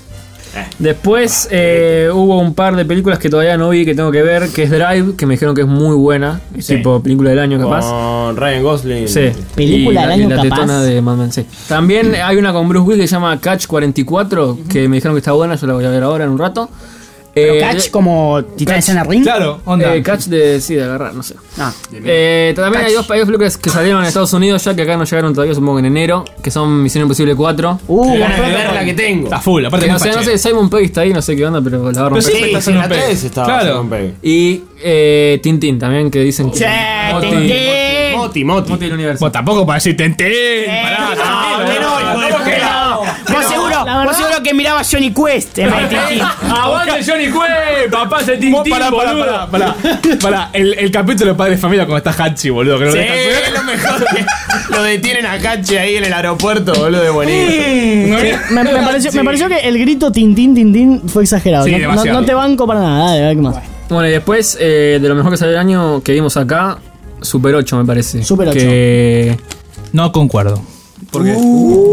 Después eh, hubo un par de películas que todavía no vi que tengo que ver, que es Drive, que me dijeron que es muy buena. Es tipo película del año, capaz. Con Ryan Gosling. Sí. Película Y del la- año, y la capaz. tetona de Mad Men, sí. También hay una con Bruce Willis que se llama Catch cuarenta y cuatro, que me dijeron que está buena, yo la voy a ver ahora en un rato. Pero Eh, Catch como Titanes en el Ring. Claro, onda. eh, Catch de, sí, de agarrar, no sé. Ah. Eh, también hay dos, hay dos películas que salieron en Estados Unidos ya que acá no llegaron todavía, supongo que en enero, que son Misión Imposible cuatro. Uh, Qué ganas de buen ver la que tengo. Está full, aparte Que es no muy sé, no fachero. sé, Simon Pegg está ahí, no sé qué onda, pero la va a romper. Pero sí, Sí, está sí, en la Simon Pegg. tres estaba Claro. Simon Pegg. Y eh, Tintín también, que dicen que Che, Moti- Tintín. Moti, Moti. Moti del universo. Vos tampoco para decir Tentín. Pará, no, tranquilo. que no, hijo de ¿Cómo que puta. no? Vos seguro, la verdad- vos seguro que miraba Johnny Quest en vez de Tintín. Aguante Johnny Quest, papá, ese Vos Tintín, pará, pará, boludo. pará, pará, pará. El, el capítulo de Padre de Familia cuando está Hachi, boludo. Que no Sí, lo dejan hacer. es lo mejor que lo detienen a Cache ahí en el aeropuerto, boludo, de buenísimo. Me, me pareció, me pareció que el grito Tintín, Tintín fue exagerado. Sí, no, no- demasiado. no te banco para nada. Dale, a ver qué más. Bueno, y después, eh, de lo mejor que salió el año que vimos acá, Super ocho me parece. Super ocho. Que... No concuerdo. ¿Por qué?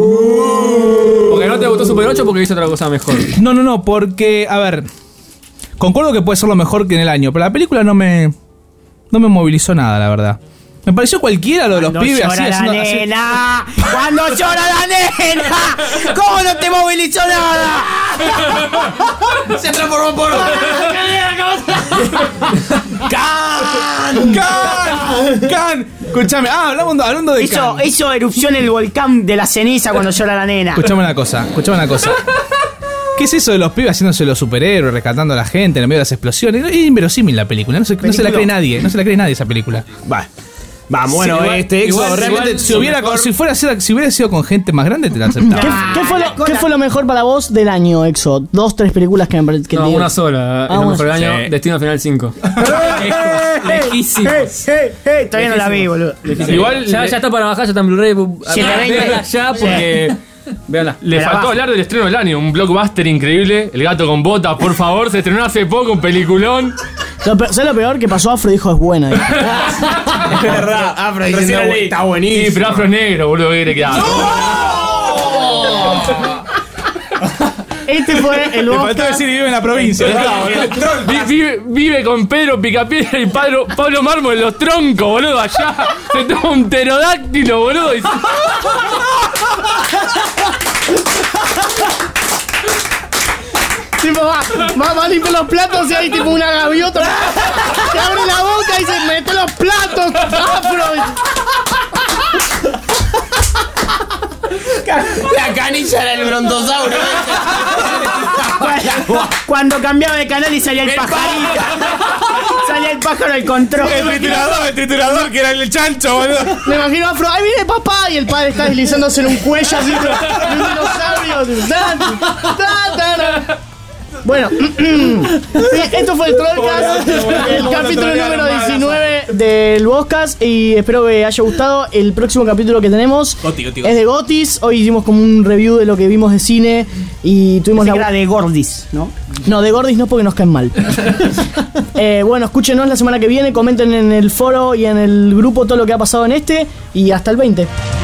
Porque no te gustó Super ocho porque viste otra cosa mejor. No, no, no, porque, a ver, concuerdo que puede ser lo mejor que en el año, pero la película no me no me movilizó nada, la verdad. Me pareció cualquiera lo de los Cuando pibes llora así la haciendo- así- nena, cuando llora la nena, ¿cómo no te movilizó nada? Se transformó por. ¡Can! ¡Can! ¡Can! Escuchame, ah, hablando, hablando de Hizo, Can. hizo erupción el volcán de la ceniza cuando llora la nena. Escuchame una cosa, escuchame una cosa. ¿Qué es eso de los pibes haciéndose los superhéroes, rescatando a la gente en el medio de las explosiones? Es inverosímil la película, no se, no se la cree nadie, no se la cree nadie esa película. Va. Vamos, bueno, Sí, igual- este éxodo igual- realmente. igual, si, hubiera, si, fuera, sido- si hubiera sido con gente más grande, te la aceptaba. ¿Qué, qué fue lo, qué fue lo mejor para vos del año, Exo? Dos, tres películas que me pare- que No, te- una sola. es Ah, lo una mejor del sola. año. Sí. Destino Final cinco. Lejísimos. Eh, eh, eh, todavía no la vi, boludo. Igual Ya, le, ya está para bajar, ya está en Blu-ray. siete veinte. Véanla ya porque. Véanla. le Me la faltó bajo. hablar del estreno del año, un blockbuster increíble, El gato con botas, por favor, se estrenó hace poco, un peliculón. Lo pe- ¿Sabes lo peor? Que pasó Afro y dijo es buena. Es verdad. Afro diciendo, Recién leí. está Sí, buenísimo. pero afro es negro, boludo, ¿qué quiere que haga? Este fue el Le Oscar. faltó decir que vive en la provincia. Vi- Vive, vive con Pedro Picapiedra y Pablo, Pablo Mármol en los troncos, boludo, allá. Se toma un pterodáctilo, boludo. Y... Tipo, va, va, va a limpiar los platos y hay tipo una gaviota que abre la boca y se mete los platos. Afro. La canilla era el brontosaurio. Cuando cambiaba de canal y salía el pajarito. Salía el pájaro del control. El triturador, el triturador que era el chancho, boludo. Me imagino a Afro, ahí viene papá y el padre está deslizándose en un cuello así de un dinosaurio. Ta, ta, ta, ta. Bueno, esto fue el Trollcast, el capítulo número diecinueve del Podcast. Y espero que haya gustado. El próximo capítulo que tenemos Goti, goti, es goti. de Gotis. Hoy hicimos como un review de lo que vimos de cine. Y tuvimos Pensé la. que era de Gordis, ¿no? No, de Gordis no, porque nos caen mal. eh, bueno, escúchenos la semana que viene. Comenten en el foro y en el grupo todo lo que ha pasado en este. Y hasta el veinte.